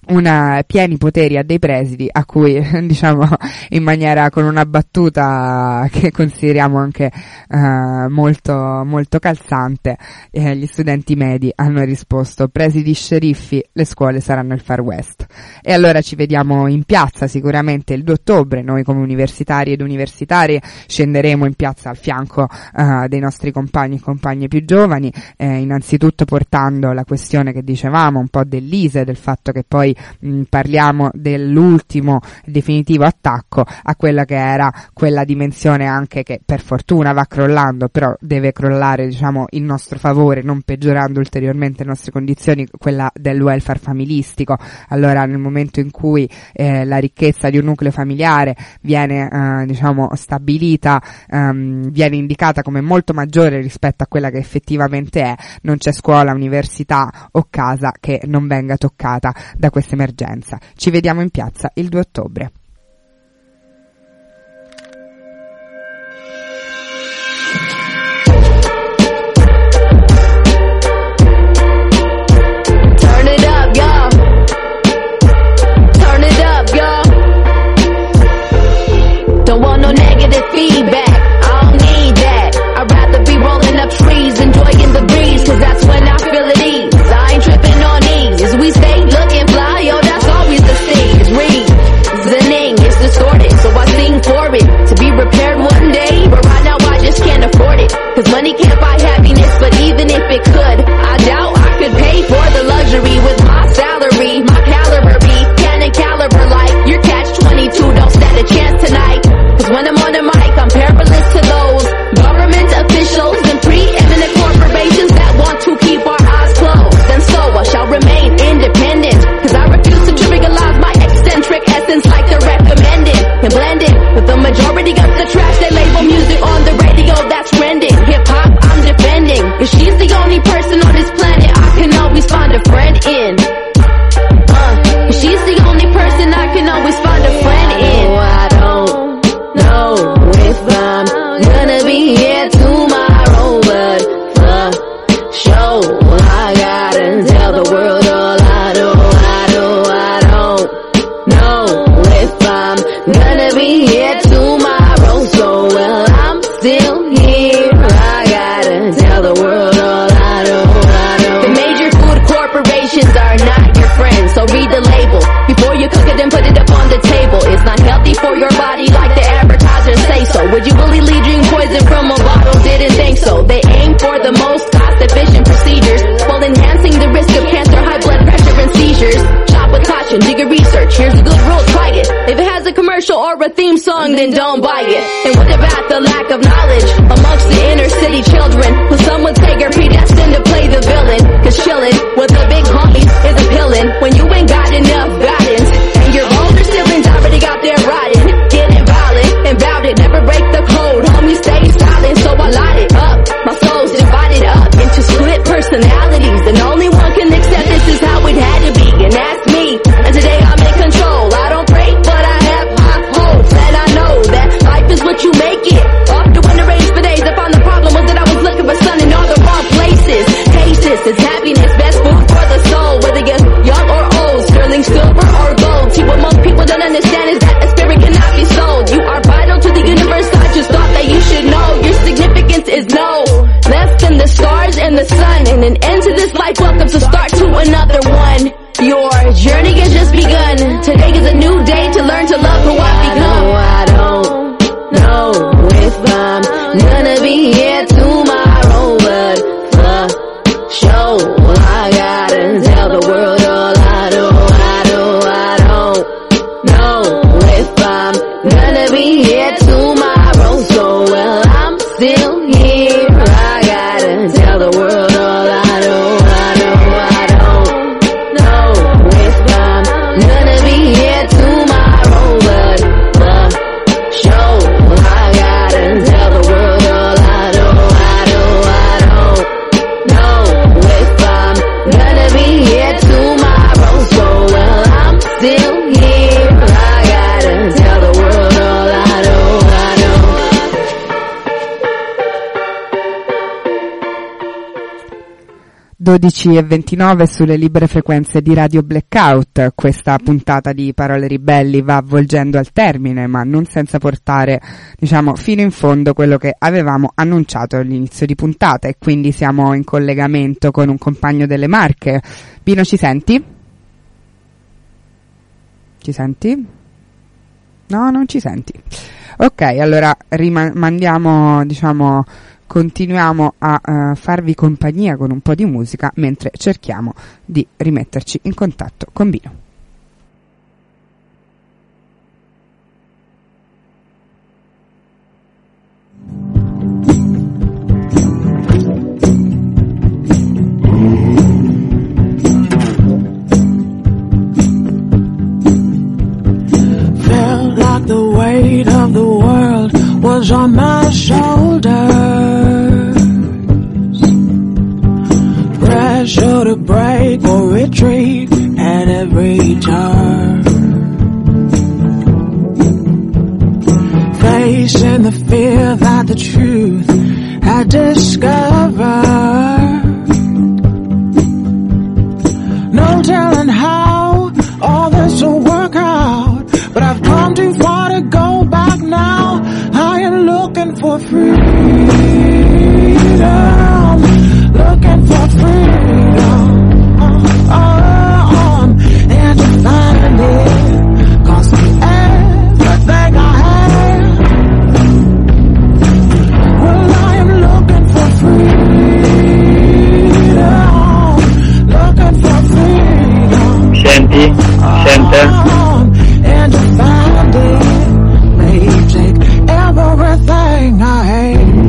una pieni poteri a dei presidi a cui diciamo in maniera con una battuta che consideriamo anche eh, molto molto calzante eh, gli studenti medi hanno risposto: presidi sceriffi, le scuole saranno il Far West. E allora ci vediamo in piazza sicuramente il due ottobre. Noi come universitari ed universitarie scenderemo in piazza al fianco eh, dei nostri compagni e compagne più giovani, eh, innanzitutto portando la questione che dicevamo un po' dell'I S E E, del fatto che poi mh, parliamo dell'ultimo definitivo attacco a quella che era quella dimensione anche che per fortuna va crollando, però deve crollare, diciamo, in nostro favore, non peggiorando ulteriormente le nostre condizioni, quella del welfare familistico. Allora, nel momento in cui eh, la ricchezza di un nucleo familiare viene eh, diciamo stabilita, ehm, viene indicata come molto maggiore rispetto a quella che effettivamente è, non c'è scuola, università o casa che non venga toccata da questa emergenza. Ci vediamo in piazza il due ottobre. Feedback, I don't need that. I'd rather be rolling up trees, enjoying the breeze, cause that's when I feel at ease. I ain't tripping on ease. We stay looking fly, yo, that's always the stage. Reasoning is distorted, so I sing for it to be repaired one day, but right now I just can't afford it. Cause money can't buy happiness, but even if it could, I doubt I could pay for the luxury with my salary. My caliber be cannon caliber like your catch twenty-two, don't stand a chance tonight. Cause when I'm on the mic, I'm perilous to those government officials and preeminent corporations that want to keep our eyes closed. And so I shall remain independent, cause I refuse to trivialize my eccentric essence like they're recommended, and blend it with the majority of the trash they label music on the radio that's trending. Hip-hop I'm defending, cause she's the only person on this planet I can always find a friend in. Uh, cause she's the only person I can always find a friend in. Oh, I don't know if I'm gonna be here tomorrow, but for sure I gotta tell the world all I know. I know I don't know if I'm gonna be here tomorrow, so well I'm still here. I gotta tell the world all I know. I know. The major food corporations are not your friends, so read the label before you cook it and put it up on the table. It's not healthy for your body like the advertisers say so. Would you willingly drink poison from a bottle? Didn't think so. They aim for the most cost-efficient procedures while enhancing the risk of cancer, high blood pressure, and seizures. Shop with caution, do your research. Here's a good rule, try it. If it has a commercial or a theme song, then don't buy it. And what about the lack of knowledge amongst the inner city children, who some would say are predestined to play the villain? Cause chillin' with the big homies is appealing when you ain't got enough guidance, and your older siblings already got their riding. Getting violent and bout it, never break the code. Homie, stay silent, so I light it up. My soul's divided up into split personalities, and only one can accept this is how it had to be, and that's me. And today I'm in control. I don't break, but I have high hopes, and I know that life is what you make it. Off to win the race for days, I found the problem was that I was looking for sun in all the wrong places. Taste this, it's happiness, best food for the soul, whether you're young or old, sterling silver or gold. See, what most people don't understand is that a spirit cannot be sold. You are vital to the universe, I just thought that you should know. Your significance is no less than the stars and the sun, and an end to this life welcomes a start to another one. Your journey has just begun. Today is a new day to learn to love who I become. I don't know if I'm gonna be here tomorrow, but for sure I gotta tell the world all I know. I know I don't know if I'm gonna be here tomorrow, so well I'm still here. I gotta tell the world all I know. I know I don't know if I'm gonna be here tomorrow, but for sure I gotta tell the world all I know. I know I don't know if I'm gonna be here tomorrow, so well I'm still here. I gotta tell the world all I know. I know. dodici e ventinove sulle libere frequenze di Radio Blackout. Questa puntata di Parole Ribelli va avvolgendo al termine, ma non senza portare, diciamo, fino in fondo quello che avevamo annunciato all'inizio di puntata, e quindi siamo in collegamento con un compagno delle Marche. Pino, ci senti? Ci senti? No, non ci senti. Ok, allora rimandiamo, diciamo, continuiamo a uh, farvi compagnia con un po' di musica mentre cerchiamo di rimetterci in contatto con Bino. the weight of the world was on my shoulders. Pressure to break or retreat at every turn. Facing the fear that the truth had discovered. No telling how all this will work out, but I've come too far to go back now. I am looking for freedom, looking for freedom, oh, oh, and to find it cost me everything I have. Well, I am looking for freedom, looking for freedom. Senti? Sente? And to find it may take everything I hate.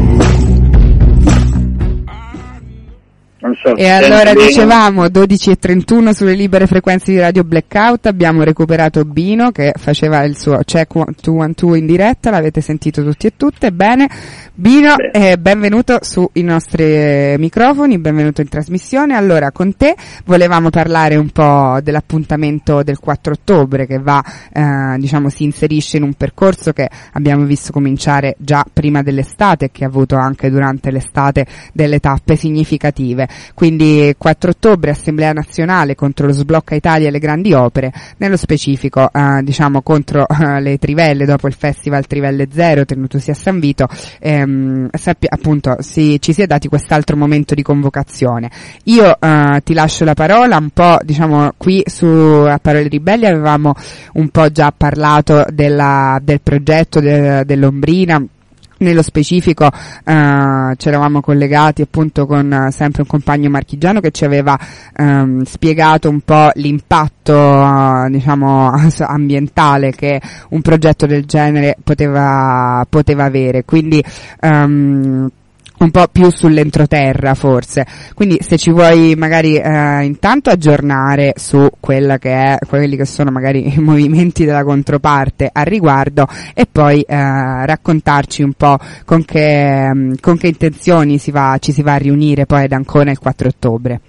Non so, e allora dicevamo dodici e trentuno sulle libere frequenze di Radio Blackout, abbiamo recuperato Bino che faceva il suo check duecentododici in diretta, l'avete sentito tutti e tutte, bene. Bino, eh, benvenuto sui nostri microfoni, benvenuto in trasmissione. Allora, con te volevamo parlare un po' dell'appuntamento del quattro ottobre che va, eh, diciamo, si inserisce in un percorso che abbiamo visto cominciare già prima dell'estate e che ha avuto anche durante l'estate delle tappe significative. Quindi quattro ottobre, Assemblea Nazionale contro lo sblocca Italia e le grandi opere, nello specifico, eh, diciamo, contro eh, le trivelle dopo il Festival Trivelle Zero tenutosi a San Vito. Ehm, sappi, appunto si, ci si è dati quest'altro momento di convocazione. Io eh, ti lascio la parola un po', diciamo, qui su a Parole Ribelli avevamo un po' già parlato della, del progetto de, dell'Ombrina. Nello specifico eh, ci eravamo collegati appunto con eh, sempre un compagno marchigiano che ci aveva ehm, spiegato un po' l'impatto eh, diciamo ambientale che un progetto del genere poteva poteva avere, quindi ehm, un po' più sull'entroterra forse. Quindi se ci vuoi magari eh, intanto aggiornare su quella che è, quelli che sono magari i movimenti della controparte al riguardo, e poi eh, raccontarci un po' con che, con che intenzioni si va, ci si va a riunire poi ad Ancona il quattro ottobre.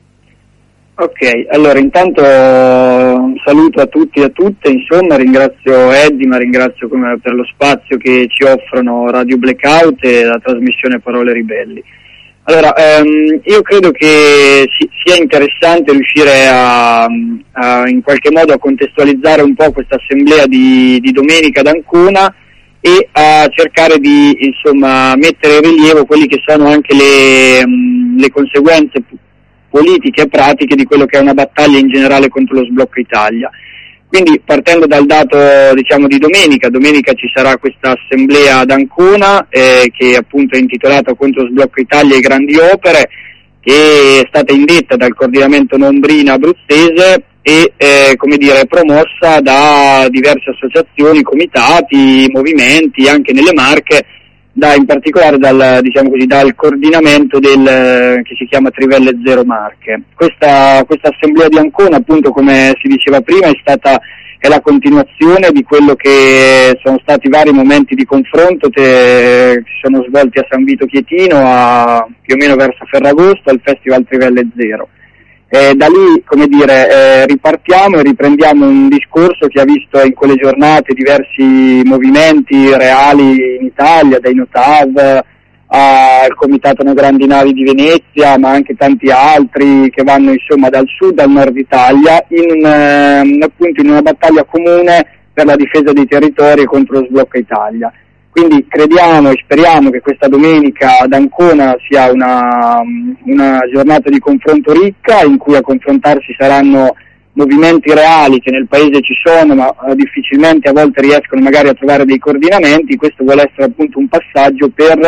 Ok, allora intanto un saluto a tutti e a tutte, insomma ringrazio Eddie, ma ringrazio come per lo spazio che ci offrono Radio Blackout e la trasmissione Parole Ribelli. Allora, ehm, io credo che si, sia interessante riuscire a, a in qualche modo a contestualizzare un po' questa assemblea di, di domenica ad Ancona e a cercare di, insomma, mettere in rilievo quelli che sono anche le, le conseguenze politiche e pratiche di quello che è una battaglia in generale contro lo sblocco Italia. Quindi partendo dal dato, diciamo, di domenica, domenica ci sarà questa assemblea ad Ancona eh, che appunto è intitolata contro lo sblocco Italia e grandi opere, che è stata indetta dal coordinamento Ombrina abruzzese e eh, come dire promossa da diverse associazioni, comitati, movimenti anche nelle Marche, da in particolare dal, diciamo così, dal coordinamento del che si chiama Trivelle Zero Marche. Questa, questa assemblea di Ancona, appunto, come si diceva prima, è stata è la continuazione di quello che sono stati vari momenti di confronto che si sono svolti a San Vito Chietino, a più o meno verso Ferragosto, al Festival Trivelle Zero. Eh, da lì, come dire, eh, ripartiamo e riprendiamo un discorso che ha visto in quelle giornate diversi movimenti reali in Italia, dai Notav al Comitato No Grandi Navi di Venezia, ma anche tanti altri che vanno insomma dal sud al nord Italia in, eh, appunto in una battaglia comune per la difesa dei territori e contro lo sblocco Italia. Quindi crediamo e speriamo che questa domenica ad Ancona sia una, una giornata di confronto ricca, in cui a confrontarsi saranno movimenti reali che nel paese ci sono, ma eh, difficilmente a volte riescono magari a trovare dei coordinamenti. Questo vuole essere appunto un passaggio per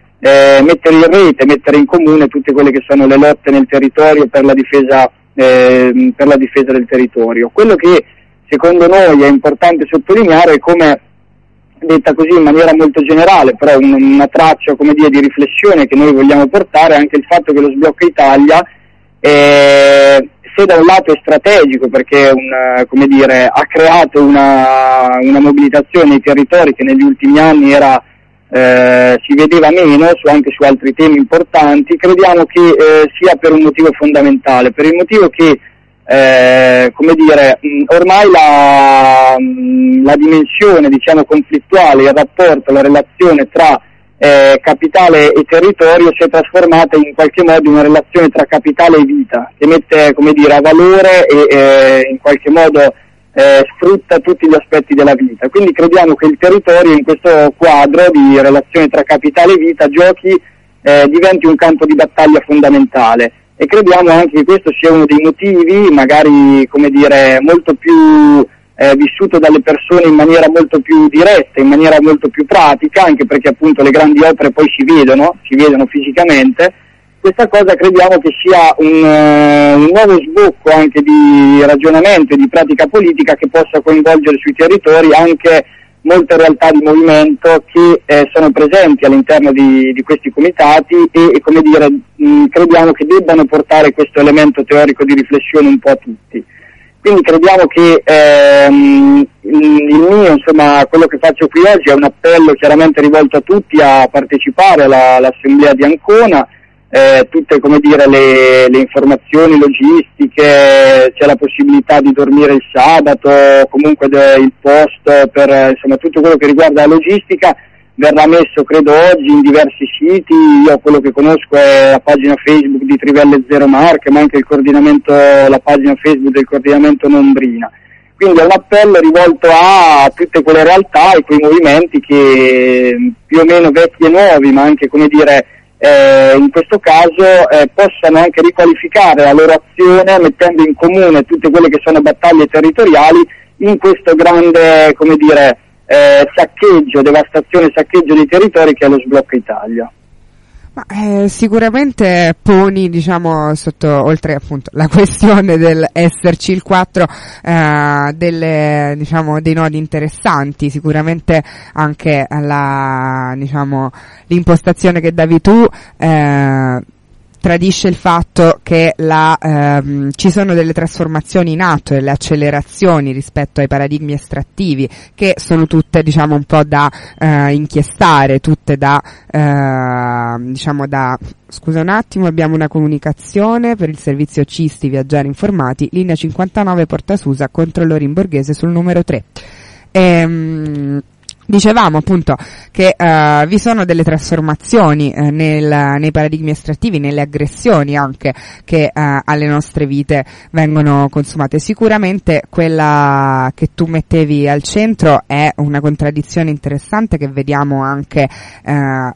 eh, mettere in rete, mettere in comune tutte quelle che sono le lotte nel territorio per la difesa, eh, per la difesa del territorio. Quello che secondo noi è importante sottolineare è come, detta così in maniera molto generale, però un, una traccia, come dire, di riflessione che noi vogliamo portare, anche il fatto che lo sblocco Italia eh, se da un lato è strategico perché un, come dire, ha creato una, una mobilitazione nei territori che negli ultimi anni era eh, si vedeva meno su, anche su altri temi importanti, crediamo che eh, sia per un motivo fondamentale, per il motivo che eh, come dire, ormai la, la dimensione, diciamo, conflittuale, il rapporto, la relazione tra Eh, capitale e territorio si è trasformata in qualche modo in una relazione tra capitale e vita, che mette, come dire, a valore e eh, in qualche modo eh, sfrutta tutti gli aspetti della vita. Quindi crediamo che il territorio in questo quadro di relazione tra capitale e vita giochi, eh, diventi un campo di battaglia fondamentale, e crediamo anche che questo sia uno dei motivi, magari, come dire, molto più Eh, vissuto dalle persone in maniera molto più diretta, in maniera molto più pratica, anche perché appunto le grandi opere poi si vedono, si vedono fisicamente. Questa cosa crediamo che sia un, uh, un nuovo sbocco anche di ragionamento e di pratica politica che possa coinvolgere sui territori anche molte realtà di movimento che eh, sono presenti all'interno di, di questi comitati e, e come dire, mh, crediamo che debbano portare questo elemento teorico di riflessione un po' a tutti. Quindi crediamo che ehm, il mio, insomma, quello che faccio qui oggi è un appello chiaramente rivolto a tutti a partecipare alla, all'assemblea di Ancona, eh, tutte, come dire, le, le informazioni logistiche, c'è la possibilità di dormire il sabato, comunque de, il post per, insomma, tutto quello che riguarda la logistica verrà messo, credo, oggi in diversi siti. Io quello che conosco è la pagina Facebook di Trivelle Zero Marche, ma anche il coordinamento, la pagina Facebook del coordinamento Nombrina. Quindi è un appello rivolto a tutte quelle realtà e quei movimenti che più o meno vecchi e nuovi, ma anche, come dire, eh, in questo caso eh, possano anche riqualificare la loro azione mettendo in comune tutte quelle che sono battaglie territoriali in questo grande, come dire, Eh, saccheggio, devastazione, saccheggio dei territori che è lo sblocca Italia. Ma eh, sicuramente poni, diciamo, sotto, oltre appunto la questione del esserci il quattro, eh, delle, diciamo, dei nodi interessanti, sicuramente anche la, diciamo, l'impostazione che davi tu, eh, tradisce il fatto che la, ehm, ci sono delle trasformazioni in atto, delle accelerazioni rispetto ai paradigmi estrattivi che sono tutte, diciamo, un po' da eh, inchiestare, tutte da, eh, diciamo, da... Scusa un attimo, abbiamo una comunicazione per il servizio Cisti Viaggiare Informati, linea cinquantanove Porta Susa, controllore in Borghese sul numero tre. Ehm... Dicevamo appunto che uh, vi sono delle trasformazioni uh, nel, nei paradigmi estrattivi, nelle aggressioni anche che uh, alle nostre vite vengono consumate. Sicuramente quella che tu mettevi al centro è una contraddizione interessante che vediamo anche uh,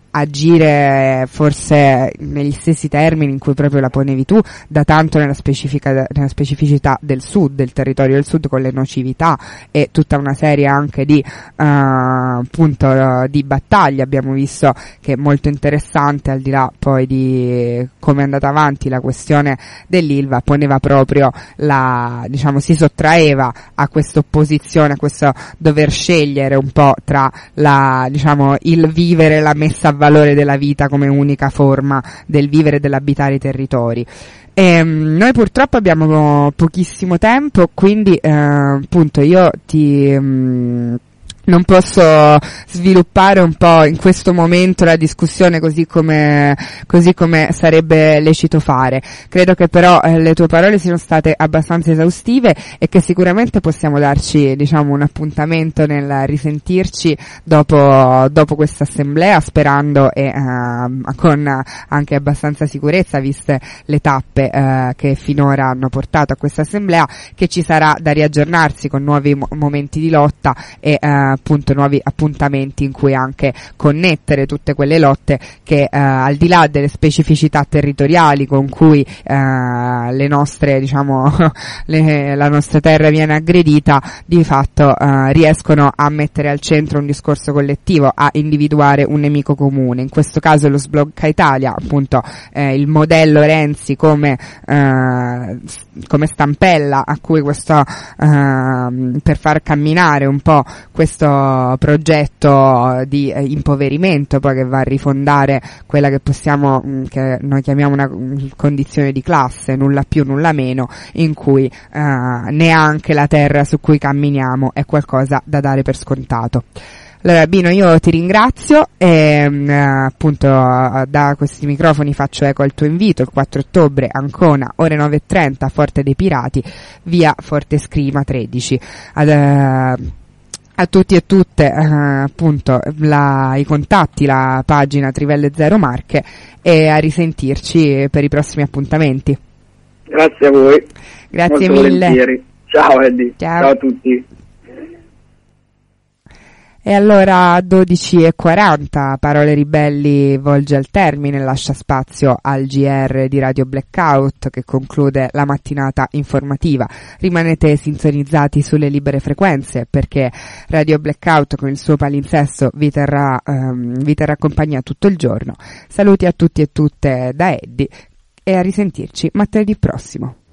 agire forse negli stessi termini in cui proprio la ponevi tu, da tanto nella, specifica, nella specificità del sud, del territorio del sud, con le nocività e tutta una serie anche di uh, appunto uh, di battaglia. Abbiamo visto che è molto interessante, al di là poi di come è andata avanti la questione dell'Ilva, poneva proprio la, diciamo, si sottraeva a questa opposizione, a questo dover scegliere un po' tra la, diciamo, il vivere, la messa a valore della vita come unica forma del vivere e dell'abitare i territori. E, um, noi purtroppo abbiamo pochissimo tempo, quindi uh, appunto io ti um, non posso sviluppare un po' in questo momento la discussione così come così come sarebbe lecito fare. Credo che però eh, le tue parole siano state abbastanza esaustive e che sicuramente possiamo darci, diciamo, un appuntamento nel risentirci dopo dopo questa assemblea, sperando e uh, con anche abbastanza sicurezza, viste le tappe uh, che finora hanno portato a questa assemblea, che ci sarà da riaggiornarsi con nuovi mo- momenti di lotta e uh, appunto nuovi appuntamenti in cui anche connettere tutte quelle lotte che uh, al di là delle specificità territoriali con cui uh, le nostre, diciamo, le, la nostra terra viene aggredita, di fatto uh, riescono a mettere al centro un discorso collettivo, a individuare un nemico comune. In questo caso lo sblocca Italia, appunto eh, il modello Renzi come uh, come stampella a cui questo uh, per far camminare un po' questo questo progetto di eh, impoverimento poi che va a rifondare quella che possiamo, mh, che noi chiamiamo una mh, condizione di classe, nulla più nulla meno, in cui eh, neanche la terra su cui camminiamo è qualcosa da dare per scontato. Allora Bino, io ti ringrazio e mh, appunto da questi microfoni faccio eco al tuo invito, il quattro ottobre Ancona, ore nove e trenta, Forte dei Pirati, via Forte Scrima tredici. Ad, uh, a tutti e tutte uh, appunto la, i contatti, la pagina Trivelle Zero Marche, e a risentirci per i prossimi appuntamenti. Grazie a voi. Grazie Molto mille. Volentieri. Ciao Eddie. Ciao. Ciao a tutti. E allora dodici e quaranta, Parole Ribelli volge al termine, lascia spazio al G R di Radio Blackout che conclude la mattinata informativa. Rimanete sintonizzati sulle libere frequenze perché Radio Blackout con il suo palinsesto vi terrà, um, vi terrà compagnia tutto il giorno. Saluti a tutti e tutte da Eddie e a risentirci martedì prossimo.